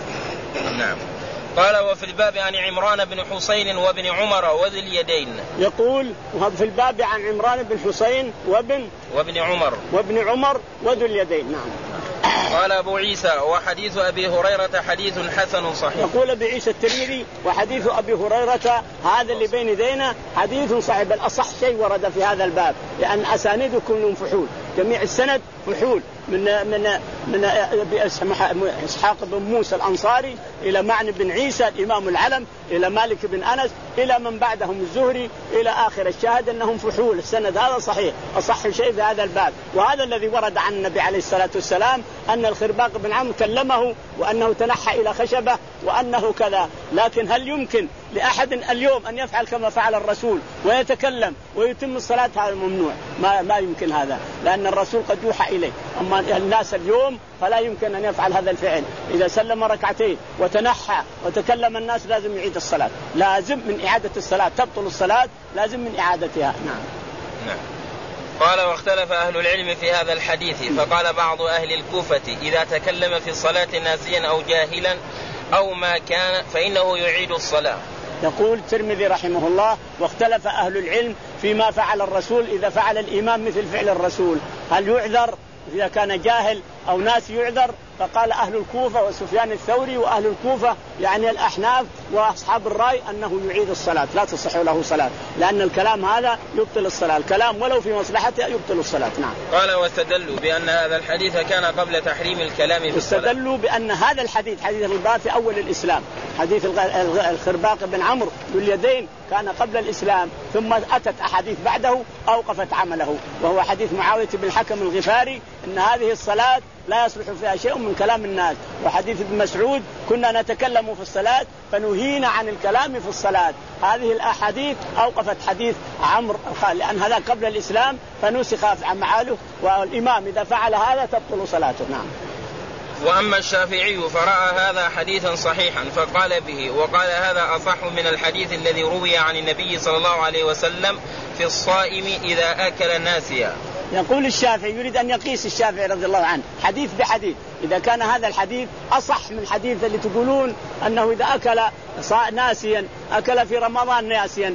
نعم نعم. قال وفي الباب عن عمران بن حسين وابن عمر وذي اليدين. يقول في الباب عن عمران بن حسين وابن وابن عمر وابن عمر وذي اليدين. نعم. قال أبو عيسى وحديث أبي هريرة حديث حسن صحيح. يقول أبي عيسى الترمذي وحديث أبي هريرة هذا اللي بين يدينا حديث صحيح بل أصح شيء ورد في هذا الباب لأن أسانيده كلهم فحول جميع السند فحول من من من إسحاق بن موسى الأنصاري إلى معن بن عيسى الإمام العلم إلى مالك بن أنس إلى من بعدهم الزهري إلى آخر. الشاهد أنهم فحول. السند هذا صحيح أصح شيء في هذا الباب. وهذا الذي ورد عن النبي عليه الصلاة والسلام أن الخرباق بن عمرو كلمه وأنه تنحى إلى خشبة وأنه كذا. لكن هل يمكن لأحد اليوم أن يفعل كما فعل الرسول ويتكلم ويتم الصلاة؟ هذا ممنوع. ما, ما يمكن هذا لأن الرسول قد يوحى إليه. أما الناس اليوم فلا يمكن أن يفعل هذا الفعل. إذا سلم ركعتين وتنحى وتكلم الناس لازم يعيد الصلاة. لازم من إعادة الصلاة تبطل الصلاة لازم من إعادتها. نعم نعم. قال واختلف أهل العلم في هذا الحديث فقال بعض أهل الكوفة إذا تكلم في الصلاة ناسيا أو جاهلا أو ما كان فإنه يعيد الصلاة يقول الترمذي رحمه الله: واختلف أهل العلم فيما فعل الرسول إذا فعل الإمام مثل فعل الرسول، هل يعذر إذا كان جاهل أو ناس يعذر؟ فقال أهل الكوفة وسفيان الثوري وأهل الكوفة يعني الأحناف وأصحاب الرأي أنه يعيد الصلاة، لا تصح له صلاة، لأن الكلام هذا يبطل الصلاة، الكلام ولو في مصلحته يبطل الصلاة. نعم. قال: واستدلوا بأن هذا الحديث كان قبل تحريم الكلام في الصلاة. استدلوا بأن هذا الحديث حديث الرباط في أول الإسلام، حديث الخرباق بن عمرو ذو اليدين كان قبل الإسلام، ثم أتت أحاديث بعده أوقفت عمله، وهو حديث معاوية بن الحكم الغفاري أن هذه الصلاة لا يصلح فيها شيء من كلام الناس، وحديث ابن مسعود كنا نتكلم في الصلاة فنهينا عن الكلام في الصلاة. هذه الأحاديث أوقفت حديث عمرو لأن هذا قبل الإسلام فنسخ أعماله، والإمام إذا فعل هذا تبطل صلاته. نعم. وأما الشافعي فرأى هذا حديثا صحيحا فقال به، وقال هذا أصح من الحديث الذي روي عن النبي صلى الله عليه وسلم في الصائم إذا أكل ناسيا. يقول الشافعي يريد أن يقيس الشافعي رضي الله عنه حديث بحديث، إذا كان هذا الحديث أصح من الحديث اللي تقولون أنه إذا أكل ناسيا أكل في رمضان ناسيا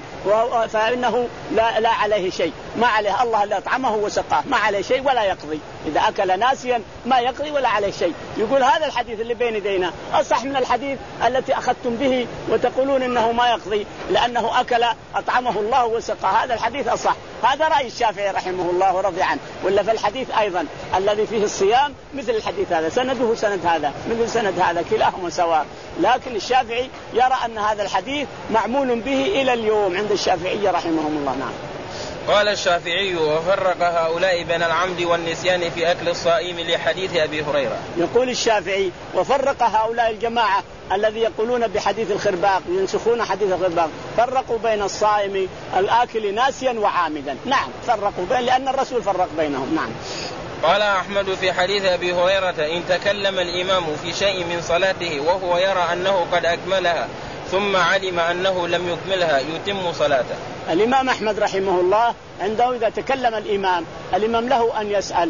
فإنه لا, لا عليه شيء، ما عليه، الله اللي أطعمه وسقاه ما عليه شيء ولا يقضي، إذا أكل ناسيا ما يقضي ولا عليه شيء. يقول هذا الحديث اللي بين يدينا أصح من الحديث التي أخذتم به وتقولون إنه ما يقضي لأنه أكل أطعمه الله وسقاه، هذا الحديث أصح. هذا رأي الشافعي رحمه الله ورضي عنه. ولا في الحديث أيضا الذي فيه الصيام مثل الحديث هذا، سنده سند هذا مثل سند هذا، كلاهما سواء، لكن الشافعي يرى أن هذا الحديث معمول به إلى اليوم عند الشافعية رحمهم الله. نعم. قال الشافعي: وفرق هؤلاء بين العمد والنسيان في أكل الصائم لحديث أبي هريرة. يقول الشافعي: وفرق هؤلاء الجماعة الذي يقولون بحديث الخرباق ينسخون حديث الخرباق، فرقوا بين الصائم الآكل ناسيا وعامدا. نعم فرقوا بين، لأن الرسول فرق بينهم. نعم. قال أحمد في حديث أبي هريرة: إن تكلم الإمام في شيء من صلاته وهو يرى أنه قد أكملها ثم علم أنه لم يكملها يتم صلاته. الإمام أحمد رحمه الله عنده إذا تكلم الإمام الإمام له أن يسأل،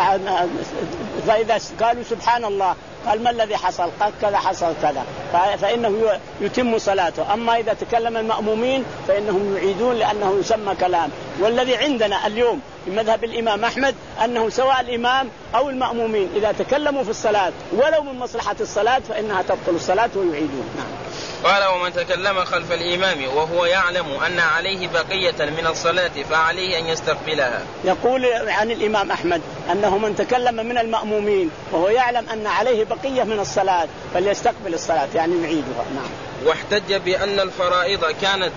فإذا قالوا سبحان الله قال ما الذي حصل؟ قال كذا حصل كذا، فإنه يتم صلاته. أما إذا تكلم المأمومين فإنهم يعيدون لأنه يسمى كلام. والذي عندنا اليوم في مذهب الإمام أحمد أنه سواء الإمام أو المأمومين إذا تكلموا في الصلاة ولو من مصلحة الصلاة فإنها تبطل الصلاة ويعيدون. نعم. قال: ومن تكلم خلف الإمام وهو يعلم أن عليه بقية من الصلاة فعليه أن يستقبلها. يقول عن الإمام أحمد أنه من تكلم من المأمومين وهو يعلم أن عليه بقية من الصلاة فليستقبل الصلاة يعني يعيدها. نعم. واحتج بأن الفرائض كانت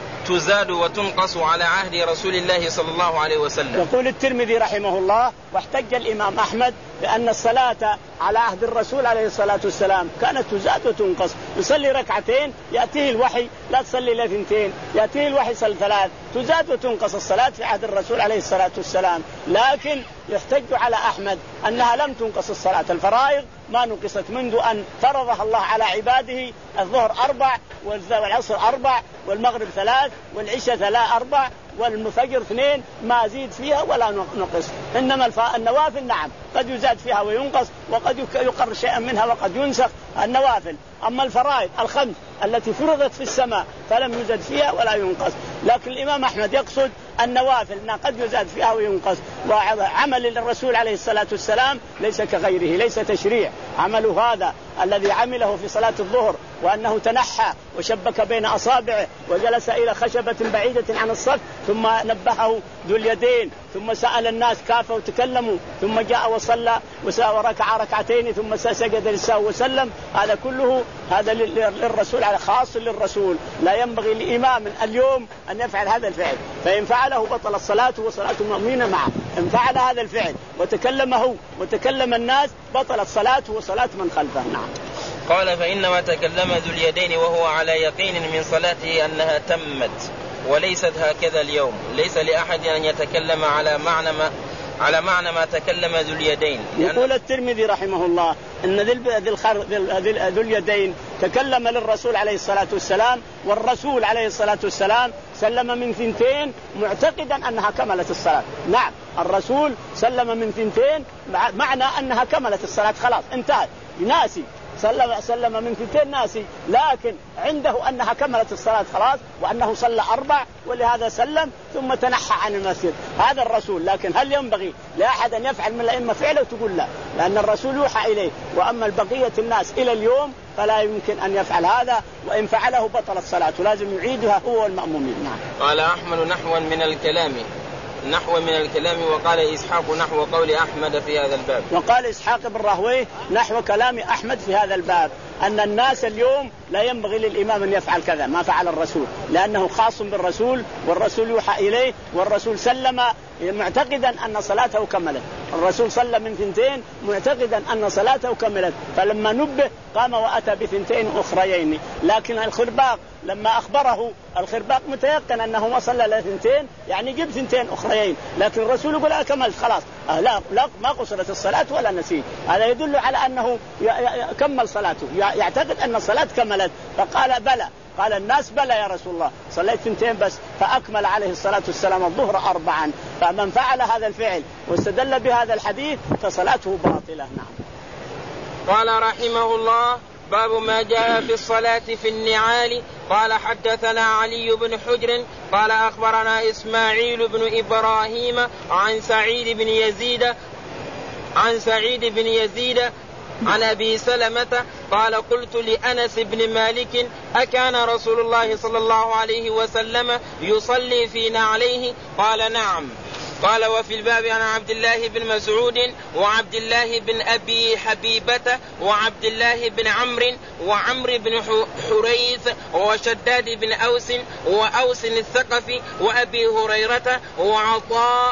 تزاد وتنقص على عهد رسول الله صلى الله عليه وسلم. يقول الترمذي رحمه الله: واحتج الإمام أحمد بأن الصلاة على عهد الرسول عليه الصلاة والسلام كانت تزاد وتنقص، يصلي ركعتين يأتيه الوحي لا تصلي إلا ثنتين، يأتيه الوحي صلى ثلاث، تزاد وتنقص الصلاة في عهد الرسول عليه الصلاة والسلام. لكن يحتج على أحمد أنها لم تنقص الصلاة، الفرائض ما نقصت منذ أن فرضها الله على عباده، الظهر أربع والعصر أربع والمغرب ثلاث والعشاء ثلاث أربع والفجر اثنين، ما زيد فيها ولا نقص. إنما النوافل نعم قد يزاد فيها وينقص، وقد يقر شيئا منها وقد ينسخ النوافل. أما الفرائض الخمس التي فرضت في السماء فلم يزاد فيها ولا ينقص. لكن الإمام أحمد يقصد النوافل قد يزاد فيها وينقص. وعمل الرسول عليه الصلاة والسلام ليس كغيره، ليس تشريع. عمله هذا الذي عمله في صلاة الظهر وأنه تنحى وشبك بين أصابعه وجلس إلى خشبة بعيدة عن الصف ثم نبهه ذو اليدين ثم سأل الناس كافة وتكلموا ثم جاء وصلى وركع ركعتين ثم سجد للسهو وسلم، هذا كله هذا للرسول، على خاص للرسول. لا ينبغي لإمام اليوم أن يفعل هذا الفعل، فإن فعله بطل الصلاة وصلاة المؤمنين معه. إن فعل هذا الفعل وتكلم هو وتكلم الناس بطلت صلاته وصلاة من خلفه. نعم. قال: فإنما تكلم ذو اليدين وهو على يقين من صلاته أنها تمت وليست هكذا اليوم. ليس لأحد أن يتكلم على معنى ما على معنى ما تكلم ذو اليدين. يقول الترمذي رحمه الله أن ذو اليدين تكلم للرسول عليه الصلاة والسلام، والرسول عليه الصلاة والسلام سلم من ثنتين معتقدا أنها كملت الصلاة. نعم الرسول سلم من ثنتين معنى أنها كملت الصلاة، خلاص انتهت، ناسي سلم سلم من ثنتين ناسي، لكن عنده أنها كملت الصلاة خلاص وأنه صلى أربع ولهذا سلم ثم تنحى عن المسجد. هذا الرسول. لكن هل ينبغي لأحد أن يفعل من الأئمة فعله؟ تقول لا، لأن الرسول يوحى إليه. وأما البقية الناس إلى اليوم فلا يمكن أن يفعل هذا، وإن فعله بطلت صلاته، لازم يعيدها هو والمأمومين. نعم. قال أحمد نحوا من الكلام نحو من الكلام وقال إسحاق نحو قول أحمد في هذا الباب. وقال إسحاق بن راهويه نحو كلام أحمد في هذا الباب، أن الناس اليوم لا ينبغي للإمام أن يفعل كذا ما فعل الرسول، لأنه خاص بالرسول والرسول يوحى إليه والرسول سلم معتقدا أن صلاته كملت. الرسول صلى من ثنتين معتقدا أن صلاته كملت، فلما نبه قام وأتى بثنتين أخريين. لكن الخرباق لما أخبره الخرباق متيقن أنه ما صلى لثنتين، يعني جيب ثنتين أخريين، لكن الرسول يقول أنا كملت خلاص، أه لا, لا ما قصرت الصلاة ولا نسيت. هذا يدل على أنه كمل صلاته، يعتقد أن الصلاة كملت. فقال بلى، قال الناس بلى يا رسول الله صليت ثنتين بس، فأكمل عليه الصلاة والسلام الظهر أربعا. فمن فعل هذا الفعل واستدل بهذا الحديث فصلاته باطلة. نعم. قال رحمه الله باب ما جاء في الصلاة في النعال. قال حدثنا علي بن حجر قال أخبرنا إسماعيل بن إبراهيم عن سعيد بن يزيد عن سعيد بن يزيد عن أبي سلمة قال قلت لأنس بن مالك أكان رسول الله صلى الله عليه وسلم يصلي في نعليه؟ قال نعم. قال وفي الباب عن عبد الله بن مسعود وعبد الله بن أبي حبيبة وعبد الله بن عمرو وعمرو بن حريث وشداد بن أوس وأوس الثقفي وأبي هريرة وعطاء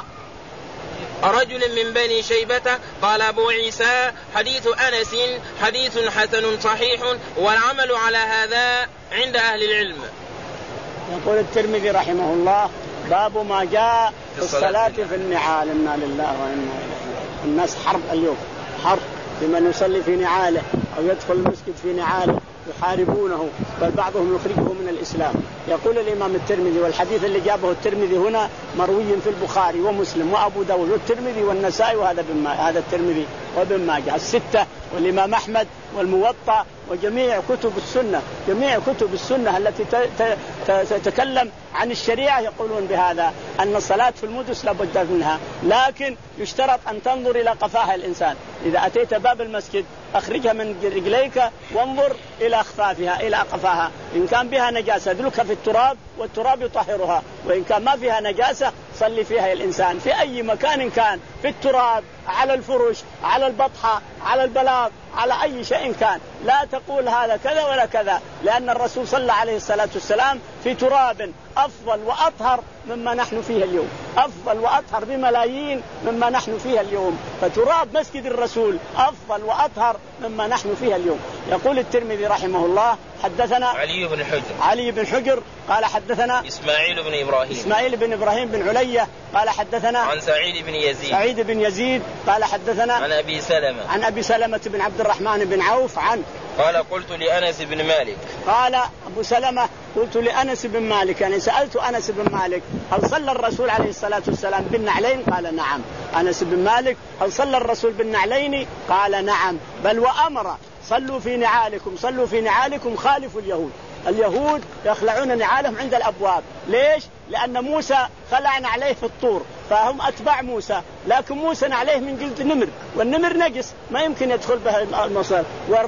رجل من بني شيبة. قال أبو عيسى حديث أنس حديث حسن صحيح والعمل على هذا عند أهل العلم. يقول الترمذي رحمه الله باب ما جاء في الصلاة في النعال. إنا لله وإنا إليه. الناس حرب اليوم، حرب بمن يصلي في نعاله أو يدخل المسجد في نعاله، يحاربونه، بل بعضهم يخرجه من الإسلام. يقول الإمام الترمذي، والحديث اللي جابه الترمذي هنا مروي في البخاري ومسلم وأبو داود والترمذي والنسائي، وهذا هذا الترمذي وابن ماجه الستة والإمام أحمد والموطأ وجميع كتب السنة، جميع كتب السنة التي تتكلم عن الشريعة يقولون بهذا، أن الصلاة في المدس لابد منها، لكن يشترط أن تنظر إلى قفاها الإنسان. إذا أتيت باب المسجد أخرجها من رجليك وانظر إلى أخفافها إلى قفاها، إن كان بها نجاسة ادلكها في التراب والتراب يطهرها، وإن كان ما فيها نجاسة صلي فيها الإنسان في أي مكان كان، في التراب، على الفرش، على البطحة، على البلاط، على أي شيء كان. لا تقول هذا كذا ولا كذا، لأن الرسول صلى عليه الصلاة والسلام في تراب أفضل وأطهر مما نحن فيه اليوم، أفضل وأطهر بملايين مما نحن فيها اليوم. فتراب مسجد الرسول أفضل وأطهر مما نحن فيها اليوم. يقول الترمذي رحمه الله حدثنا علي بن حجر علي بن حجر قال حدثنا إسماعيل بن إبراهيم إسماعيل بن إبراهيم بن علية قال حدثنا عن سعيد بن يزيد سعيد بن يزيد قال حدثنا عن أبي سلمة عن أبي سلمة بن عبد الرحمن بن عوف عن قال قلت لأنس بن مالك قال أبو سلمة قلت لأنس بن مالك، يعني سألت أنس بن مالك هل صلى الرسول عليه الصلاة والسلام بالنعلين؟ قال نعم. أنس بن مالك هل صلى الرسول بالنعلين؟ قال نعم، بل وأمر صلوا في نعالكم صلوا في نعالكم خالفوا اليهود. اليهود يخلعون نعالهم عند الأبواب. ليش؟ لأن موسى خلع نعليه في الطور، فهم أتباع موسى، لكن موسى نعليه من جلد نمر، والنمر نجس ما يمكن يدخل به المصر،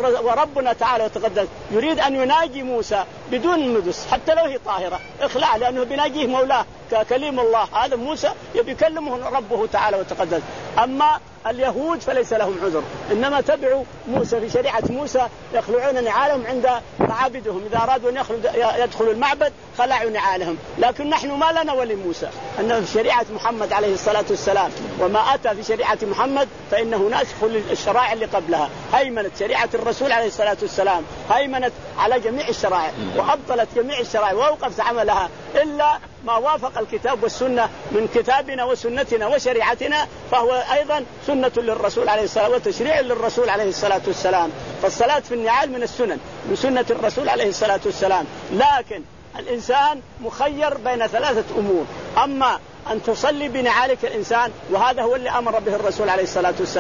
وربنا تعالى وتقدس يريد أن يناجي موسى بدون ندس حتى لو هي طاهرة، اخلع، لأنه بيناجيه مولاه ككليم الله. هذا موسى يكلمه ربه تعالى وتقدس. أما اليهود فليس لهم عذر، إنما تبعوا موسى في شريعة موسى، يخلعون نعالهم عند معابدهم، إذا أرادوا أن يدخلوا المعبد خلعوا نعالهم. لكن نحن ما لنا ولي موسى، أنه في شريعة محمد عليه الصلاة والسلام، وما أتى في شريعة محمد فإنه ناسخ للشرائع اللي قبلها. هيمنت شريعة الرسول عليه الصلاة والسلام، هيمنت على جميع الشرائع وأبطلت جميع الشرائع وأوقفت عملها إلا ما وافق الكتاب والسنة من كتابنا وسنتنا وشريعتنا، فهو أيضا سنة للرسول عليه الصلاة والسلام وتشريع للرسول عليه الصلاة والسلام. فالصلاة في النعال من السنن، من سنة الرسول عليه الصلاة والسلام. لكن الإنسان مخير بين ثلاثة أمور: أما أن تصلي بنعالك الإنسان، وهذا هو اللي أمر به الرسول عليه الصلاة والسلام،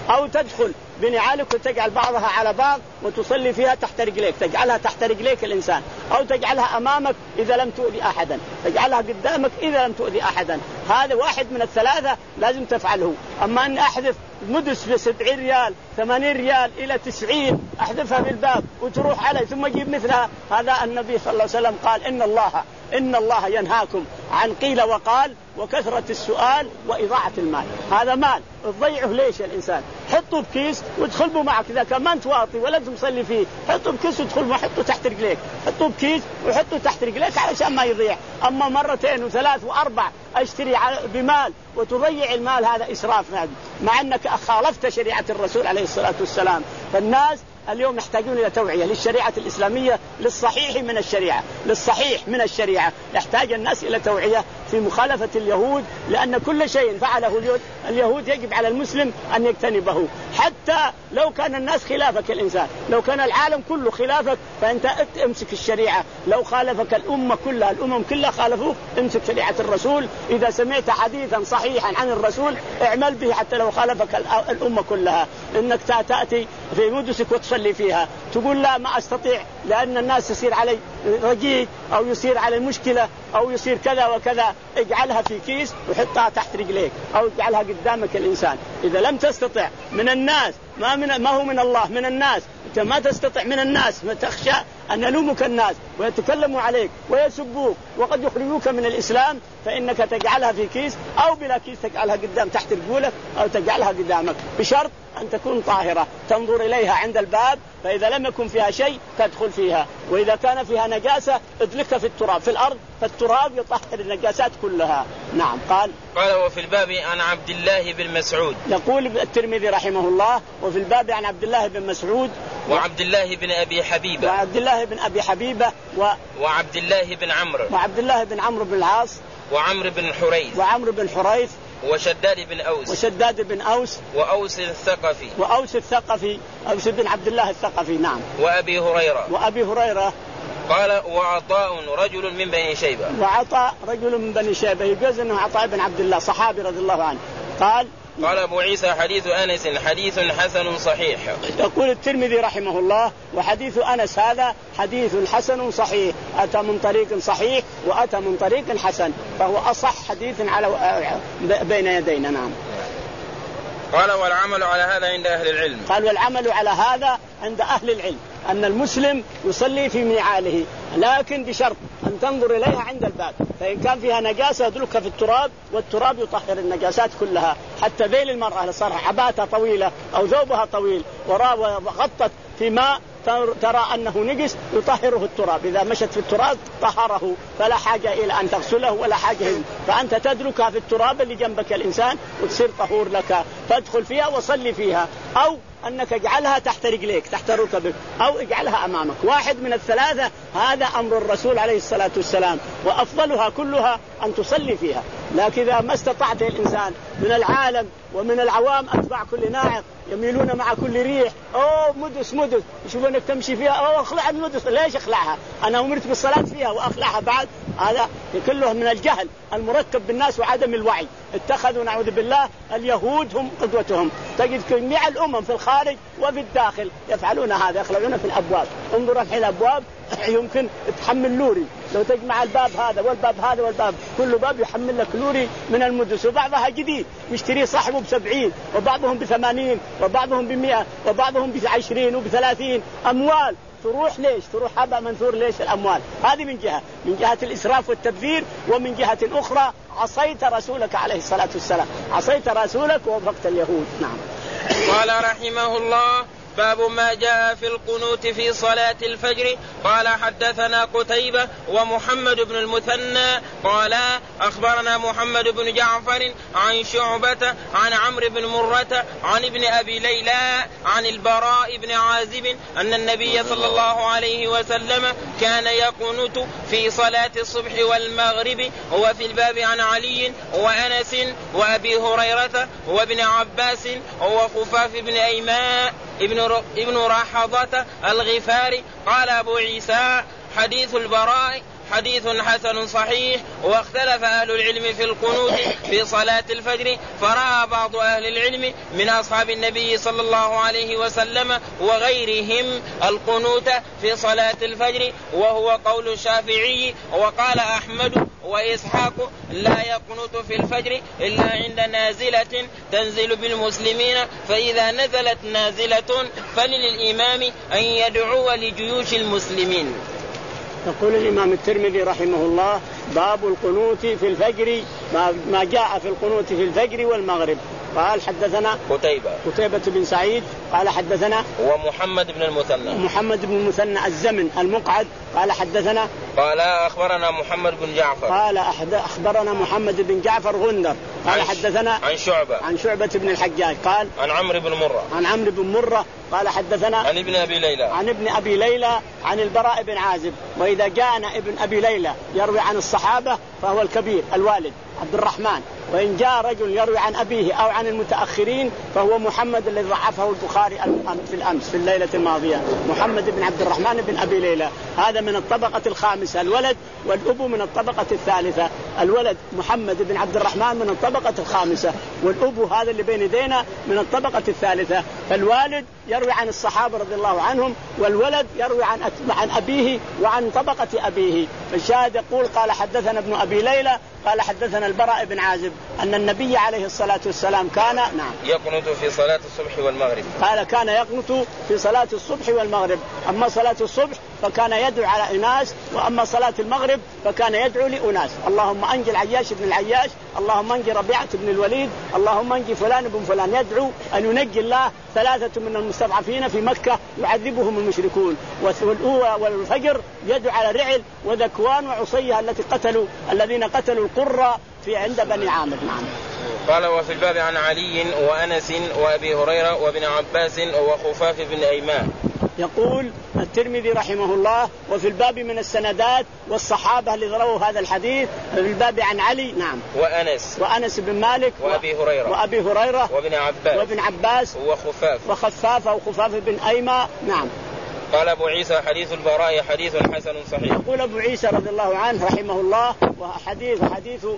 أو تدخل بنعالك وتجعل بعضها على بعض وتصلي فيها تحت رجليك، تجعلها تحت رجليك الإنسان، أو تجعلها أمامك إذا لم تؤذي أحدا، تجعلها قدامك إذا لم تؤذي أحدا. هذا واحد من الثلاثة لازم تفعله. أما أن أحذف مدس بسبعين ريال ثمانين ريال إلى تسعين أحذفها بالباب وتروح عليه ثم أجيب مثلها، هذا النبي صلى الله عليه وسلم قال إن الله إن الله ينهاكم عن قيل وقال وكثرة السؤال وإضاعة المال. هذا مال تضيعه ليش الإنسان؟ حطه بكيس وادخل به معك، إذا كان ما أنت واطي ولا تصلي فيه حطه بكيس وادخل به، حطه تحت رجليك، حطه بكيس وحطه تحت رجليك علشان ما يضيع. أما مرتين وثلاث وأربع أشتري بمال وتضيع المال هذا إسراف، مع أنك خالفت شريعة الرسول عليه الصلاة والسلام. فالناس اليوم يحتاجون إلى توعية للشريعة الإسلامية، للصحيح من الشريعة، للصحيح من الشريعة. يحتاج الناس إلى توعية في مخالفة اليهود، لأن كل شيء فعله اليهود يجب على المسلم أن يجتنبه، حتى لو كان الناس خلافك الإنسان، لو كان العالم كله خلافك فأنت امسك الشريعة. لو خالفك الأمة كلها، الأمم كلها خالفوك، امسك شريعة الرسول. إذا سمعت حديثا صحيحا عن الرسول اعمل به حتى لو خالفك الأمة كلها. إنك تأتي في مدسك وتصلي فيها تقول لا ما أستطيع لأن الناس يصير علي رجيج أو يصير علي مشكلة أو يصير كذا وكذا، اجعلها في كيس وحطها تحت رجليك أو اجعلها قدامك الإنسان. إذا لم تستطع من الناس ما, من ما هو من الله، من الناس أنت ما تستطع من الناس، ما تخشى أن يلومك الناس ويتكلموا عليك ويسبوك وقد يخرجوك من الإسلام، فإنك تجعلها في كيس أو بلا كيس تجعلها قدام تحت رجولك أو تجعلها قدامك، بشرط أن تكون طاهرة تنظر إليها عند الباب، فإذا لم يكن فيها شيء تدخل فيها، وإذا كان فيها نجاسة ادلكها في التراب في الأرض، فالتراب يطهر النجاسات كلها. نعم. قال قال وفي الباب عن عبد الله بن مسعود، يقول الترمذي رحمه الله وفي الباب عن عبد الله بن مسعود وعبد الله بن أبي حبيبة وعبد الله بن أبي حبيبة و... وعبد الله بن عمرو وعبد الله بن عمرو بن العاص وعمرو بن حريث وعمرو بن حريث وشداد بن أوس وشداد بن أوس وأوس الثقفي وأوس الثقفي أوس بن عبد الله الثقفي. نعم. وأبي هريرة وأبي هريرة. قال وعطاء رجل من بني شيبة وعطاء رجل من بني شيبة، يجوز أنه عطاء بن عبد الله صحابي رضي الله عنه. قال قال أبو عيسى حديث أنس حديث حسن صحيح. يقول الترمذي رحمه الله وحديث أنس هذا حديث حسن صحيح، أتى من طريق صحيح وأتى من طريق حسن، فهو أصح حديث على بين يدينا. نعم. قال والعمل على هذا عند أهل العلم. قال والعمل على هذا عند أهل العلم أن المسلم يصلي في نعاله، لكن بشرط أن تنظر إليها عند الباب، فإن كان فيها نجاسة يدلكها في التراب، والتراب يطهر النجاسات كلها. حتى ذيل المرأة اللي صار عباتها طويلة أو ثوبها طويل وغطت في ماء ترى أنه نجس يطهره التراب، إذا مشت في التراب طهره، فلا حاجة إلى أن تغسله ولا حاجة، فأنت تدلكها في التراب اللي جنبك الإنسان وتصير طهور لك، فادخل فيها وصلي فيها، أو أنك اجعلها تحت رجليك تحت ركبك أو اجعلها أمامك، واحد من الثلاثة. هذا أمر الرسول عليه الصلاة والسلام، وأفضلها كلها أن تصلي فيها. لكن إذا ما استطعت الإنسان من العالم ومن العوام أتباع كل ناعق يميلون مع كل ريح، أوه مدس مدس يشوفونك تمشي فيها، أوه اخلع المدس، ليش اخلعها؟ أنا أمرت بالصلاة فيها وأخلعها بعد؟ هذا كله من الجهل المركب بالناس وعدم الوعي. اتخذوا نعوذ بالله اليهود هم قدوتهم، تجد جميع الأمم في الخارج وفي الداخل يفعلون هذا، يخلعون في الأبواب. انظر الحين الأبواب يمكن تحمل لوري، لو تجمع الباب هذا والباب هذا والباب كل باب يحمل لك لوري من المدس، وبعضها جديد يشتريه صاحبه بسبعين وبعضهم بثمانين وبعضهم بمئة وبعضهم بعشرين وبثلاثين، أموال تروح. ليش تروح هباء منثور؟ ليش الأموال هذه؟ من جهة من جهة الإسراف والتبذير، ومن جهة أخرى عصيت رسولك عليه الصلاة والسلام، عصيت رسولك ووفقت اليهود. نعم. قال رحمه الله باب ما جاء في القنوت في صلاة الفجر. قال حدثنا قتيبة ومحمد بن المثنى قال أخبرنا محمد بن جعفر عن شعبة عن عمرو بن مرة عن ابن أبي ليلى عن البراء بن عازب أن النبي صلى الله عليه وسلم كان يقنت في صلاة الصبح والمغرب. وفي الباب عن علي وأنس وأبي هريرة وابن عباس وخفاف بن أيماء ابن ابن راحضة الغفاري. قال أبو عيسى حديث البراء حديث حسن صحيح. واختلف أهل العلم في القنوت في صلاة الفجر، فرأى بعض أهل العلم من أصحاب النبي صلى الله عليه وسلم وغيرهم القنوت في صلاة الفجر، وهو قول الشافعي. وقال أحمد وإسحاق لا يقنط في الفجر إلا عند نازلة تنزل بالمسلمين، فإذا نزلت نازلة فللإمام أن يدعو لجيوش المسلمين. يقول الإمام الترمذي رحمه الله: باب القنوت في الفجر، ما جاء في القنوت في الفجر والمغرب. قال حدثنا قتيبة قتيبة بن سعيد قال حدثنا ومحمد بن المثنى محمد بن المثنى الزمن المقعد قال حدثنا قال أخبرنا محمد بن جعفر قال أخبرنا محمد بن جعفر غندر قال عن حدثنا عن شعبة عن شعبة بن الحجاج قال عن عمرو بن مرة عن عمرو بن مرة قال حدثنا عن ابن أبي ليلى عن ابن أبي ليلى عن البراء بن عازب. وإذا جاءنا ابن أبي ليلى يروي عن الصحابة فهو الكبير الوالد عبد الرحمن، وإن جاء رجل يروي عن أبيه أو عن المتأخرين فهو محمد الذي ضعفه البخاري في الأمس في الليلة الماضية، محمد بن عبد الرحمن بن أبي ليلى، هذا من الطبقة الخامسة الولد، والأب من الطبقة الثالثة. الولد محمد بن عبد الرحمن من الطبقة الخامسة، والأب هذا اللي بين يدينا من الطبقة الثالثة. فالوالد يروي عن الصحابة رضي الله عنهم، والولد يروي عن عن أبيه وعن طبقة أبيه. فالشاهد يقول قال حدثنا ابن أبي ليلى قال حدثنا البراء بن عازب أن النبي عليه الصلاة والسلام كان نعم يقنط في صلاة الصبح والمغرب. قال كان يقنط في صلاة الصبح والمغرب. أما صلاة الصبح فكان يدعو على أناس، وأما صلاة المغرب فكان يدعو لأناس. اللهم أنجي العياش بن العياش، اللهم أنجي ربيعة بن الوليد، اللهم أنجي فلان بن فلان. يدعو أن ينجي الله ثلاثة من المستضعفين في مكة يعذبهم المشركون. والفجر يدعو على رعل وذكوان وعصية التي قتلوا الذين قتلوا القرى في عند بني عامر. نعم. قال وفي الباب عن علي وأنس وأبي هريرة وابن عباس وخفاف بن أيمان. يقول الترمذي رحمه الله: وفي الباب من السندات والصحابة اللي رووا هذا الحديث في الباب عن علي نعم وأنس وأنس بن مالك وأبي هريرة وأبي هريرة وابن عباس وابن عباس وخفاف وخفاف أو خفاف بن أيما. نعم. قال أبو عيسى حديث البراء حديث حسن صحيح. يقول أبو عيسى رضي الله عنه رحمه الله: وحديث حديث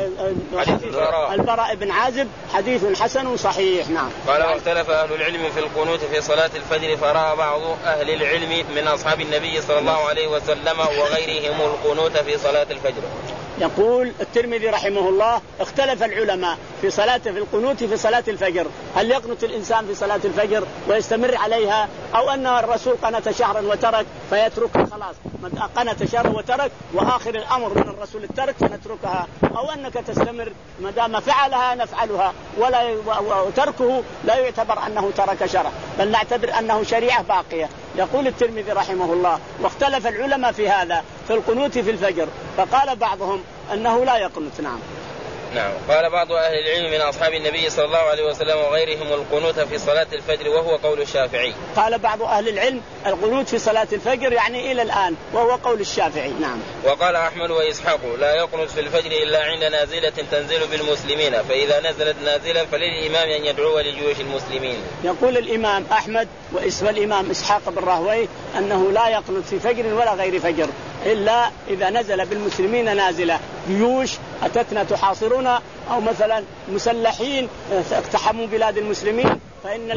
حديث البراء البراء بن عازب حديث حسن صحيح. نعم. قال واختلف أهل العلم في القنوت في صلاة الفجر، فرأى بعض أهل العلم من أصحاب النبي صلى الله عليه وسلم وغيرهم القنوت في صلاة الفجر. يقول الترمذي رحمه الله: اختلف العلماء في صلاة في القنوت في صلاة الفجر، هل يقنت الإنسان في صلاة الفجر ويستمر عليها، أو أن الرسول قنت شهرا وترك فيتركها خلاص، قنت شهرا وترك وآخر الأمر من الرسول الترك فنتركها، أو أنك تستمر ما دام فعلها نفعلها ولا وتركه لا يعتبر أنه ترك شرع بل نعتبر أنه شريعة باقية. يقول الترمذي رحمه الله: واختلف العلماء في هذا في القنوت في الفجر، فقال بعضهم أنه لا يقنت. نعم. نعم. قال بعض أهل العلم من أصحاب النبي صلى الله عليه وسلم وغيرهم القنوت في صلاة الفجر، وهو قول الشافعي. قال بعض أهل العلم القنوت في صلاة الفجر يعني إلى الآن، وهو قول الشافعي. نعم. وقال أحمد وإسحاق لا يقنت في الفجر إلا عند نازلة تنزل بالمسلمين، فإذا نزلت نازلة فللإمام أن يدعو لجيوش المسلمين. يقول الإمام أحمد واسم الإمام إسحاق بن راهويه أنه لا يقنت في فجر ولا غير فجر إلا إذا نزل بالمسلمين نازلة، جيوش أتتنا تحاصرنا أو مثلا مسلحين اقتحموا بلاد المسلمين، فإن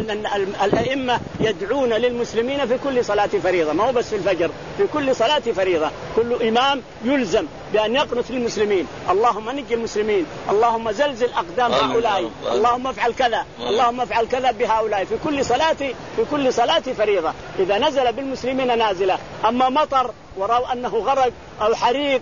الأئمة يدعون للمسلمين في كل صلاة فريضة، ما هو بس في الفجر، في كل صلاة فريضة كل إمام يلزم بأن يقنت للمسلمين: اللهم نجي المسلمين، اللهم زلزل أقدام هؤلاء، اللهم افعل كذا، اللهم افعل كذا بهؤلاء في كل صلاة في كل صلاة فريضة. إذا نزل بالمسلمين نازلة، أما مطر ورأوا أنه غرق أو حريق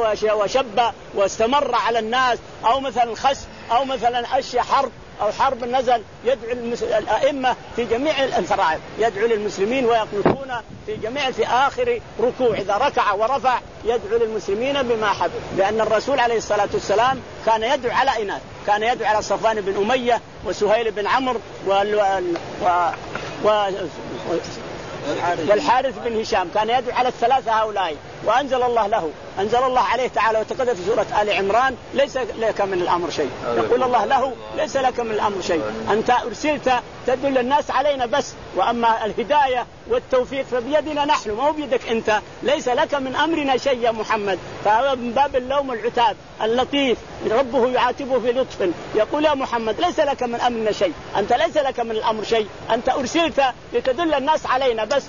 وشب واستمر على الناس، أو مثلا خس أو مثلا أشياء حرب أو حرب نزل، يدعو المس... الأئمة في جميع الفرائض يدعو للمسلمين ويقنطون في جميع في آخر ركوع إذا ركع ورفع يدعو للمسلمين بما حب، لأن الرسول عليه الصلاة والسلام كان يدعو على إناث، كان يدعو على صفوان بن أمية وسهيل بن عمرو وال... و... و... والحارث بن هشام، كان يدعو على الثلاثة هؤلاء، وأنزل الله له أنزل الله عليه تعالى وتقدم في سورة آل عمران ليس لك من الأمر شيء. يقول الله له ليس لك من الأمر شيء، أنت أرسلت تدل الناس علينا بس، وأما الهداية والتوفيق فبيدنا نحن ما هو بيدك أنت، ليس لك من أمرنا شيء يا محمد. فهو من باب اللوم العتاب اللطيف، ربه يعاتبه في لطف يقول يا محمد ليس لك من أمرنا شيء، أنت ليس لك من الأمر شيء، أنت أرسلت لتدل الناس علينا بس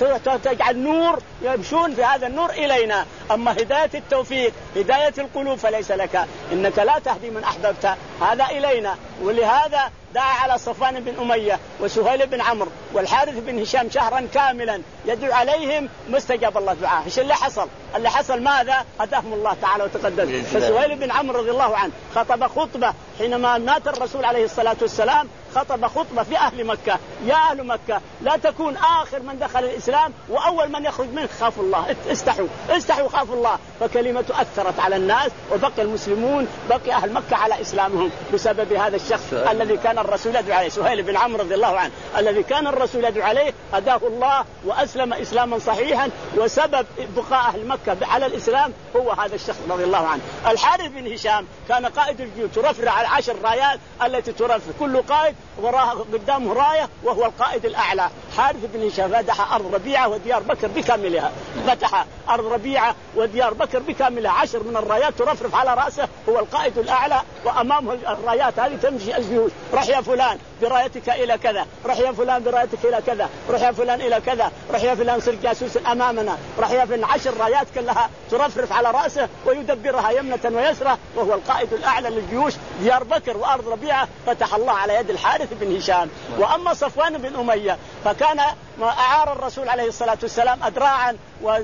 وتجعل نور يمشون في هذا النور إلينا، أما هداية التوفيق هداية القلوب فليس لك، إنك لا تهدي من أحببت، هذا إلينا. ولهذا دعا على صفوان بن أمية وسهيل بن عمرو والحارث بن هشام شهرا كاملا يدعو عليهم ما استجاب الله دعاه. ايش اللي حصل؟ اللي حصل ماذا؟ هداهم الله تعالى وتقدس. فسهيل بن عمرو رضي الله عنه خطب خطبة حينما مات الرسول عليه الصلاة والسلام، خطب خطبة في أهل مكة: يا أهل مكة لا تكون آخر من دخل الإسلام وأول من يخرج منه، خافوا الله، استحوا استحوا خافوا الله. فكلمة أثرت على الناس وبقي المسلمون بقي أهل مكة على إسلامهم بسبب هذا الشخص الذي كان الرسول يدعو عليه، سهيل بن عمرو رضي الله عنه، الذي كان الرسول يدعو عليه هداه الله وأسلم إسلاما صحيحا، وسبب بقاء أهل مكة على الإسلام هو هذا الشخص رضي الله عنه. الحارث بن هشام كان قائد الجيوش ترفرع على العشر رايات التي ترفرع، كل قائد وراه قدامه راية وهو القائد الأعلى. حارث بن هشام فتح أرض ربيعة وديار بكر بكاملها، فتح أرض ربيعة وديار بكر بكاملها، عشر من الرايات ترفرف على رأسه، هو القائد الأعلى وأمامه الرايات هذه تمشي الجيوش، رح يا فلان برايتك إلى كذا، رح يا فلان برايتك إلى كذا، رح يا فلان إلى كذا، رح يا فلان صر جاسوس أمامنا، رح يا فلان، عشر رايات كلها ترفرف على رأسه ويدبرها يمنة ويسرى، وهو القائد الأعلى للجيوش. ديار بكر وأرض ربيعة فتح الله على يد الحارث بن هشام. وأما صفوان بن أمية فكان أعار الرسول عليه الصلاة والسلام أدراعا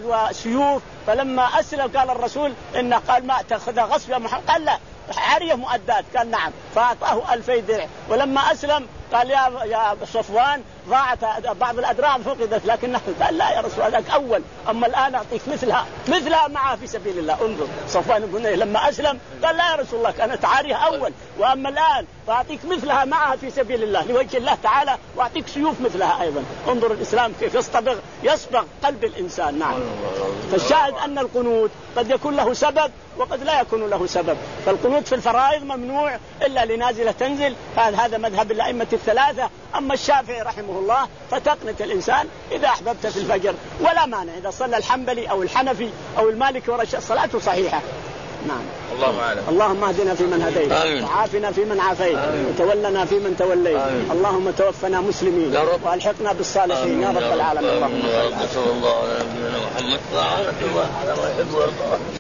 وسيوف، فلما أسلم قال الرسول إنه قال ما تأخذ غصب يا محمد، قال لا عارية مؤدات، قال نعم، فأعطاه ألفي درع. ولما أسلم قال يا يا صفوان ضاعت بعض الأدراع فقدت، لكنه قال لا يا رسول الله أول، أما الآن أعطيك مثلها مثلها معها في سبيل الله. انظر صفوان بن أمية لما أسلم قال لا يا رسول الله كانت عارية أول، وأما الآن فأعطيك مثلها معها في سبيل الله لوجه الله تعالى، وأعطيك سيوف مثلها أيضا. انظر الإسلام كيف يصطبغ يصبغ قلب الإنسان. نعم. فالشاهد أن القنوت قد يكون له سبب وقد لا يكون له سبب، فالقنوت في الفرائض ممنوع إلا لنازلة تنزل، هذا مذهب الأئمة الثلاثة. أما الشافعي رحمه الله فتقنت الإنسان إذا أحببت في الفجر ولا مانع، إذا صلى الحنبلي أو الحنفي أو المالكي ورشا صلاته صحيحة. نعم. اللهم أعلم. اللهم اهدنا فيمن هديت، آمين. وعافنا فيمن عافيت، وتولنا فيمن توليت، آمين. اللهم توفنا مسلمين والحقنا بالصالحين يا رب العالمين. اللهم صل على محمد وعلى آله وصحبه وسلم.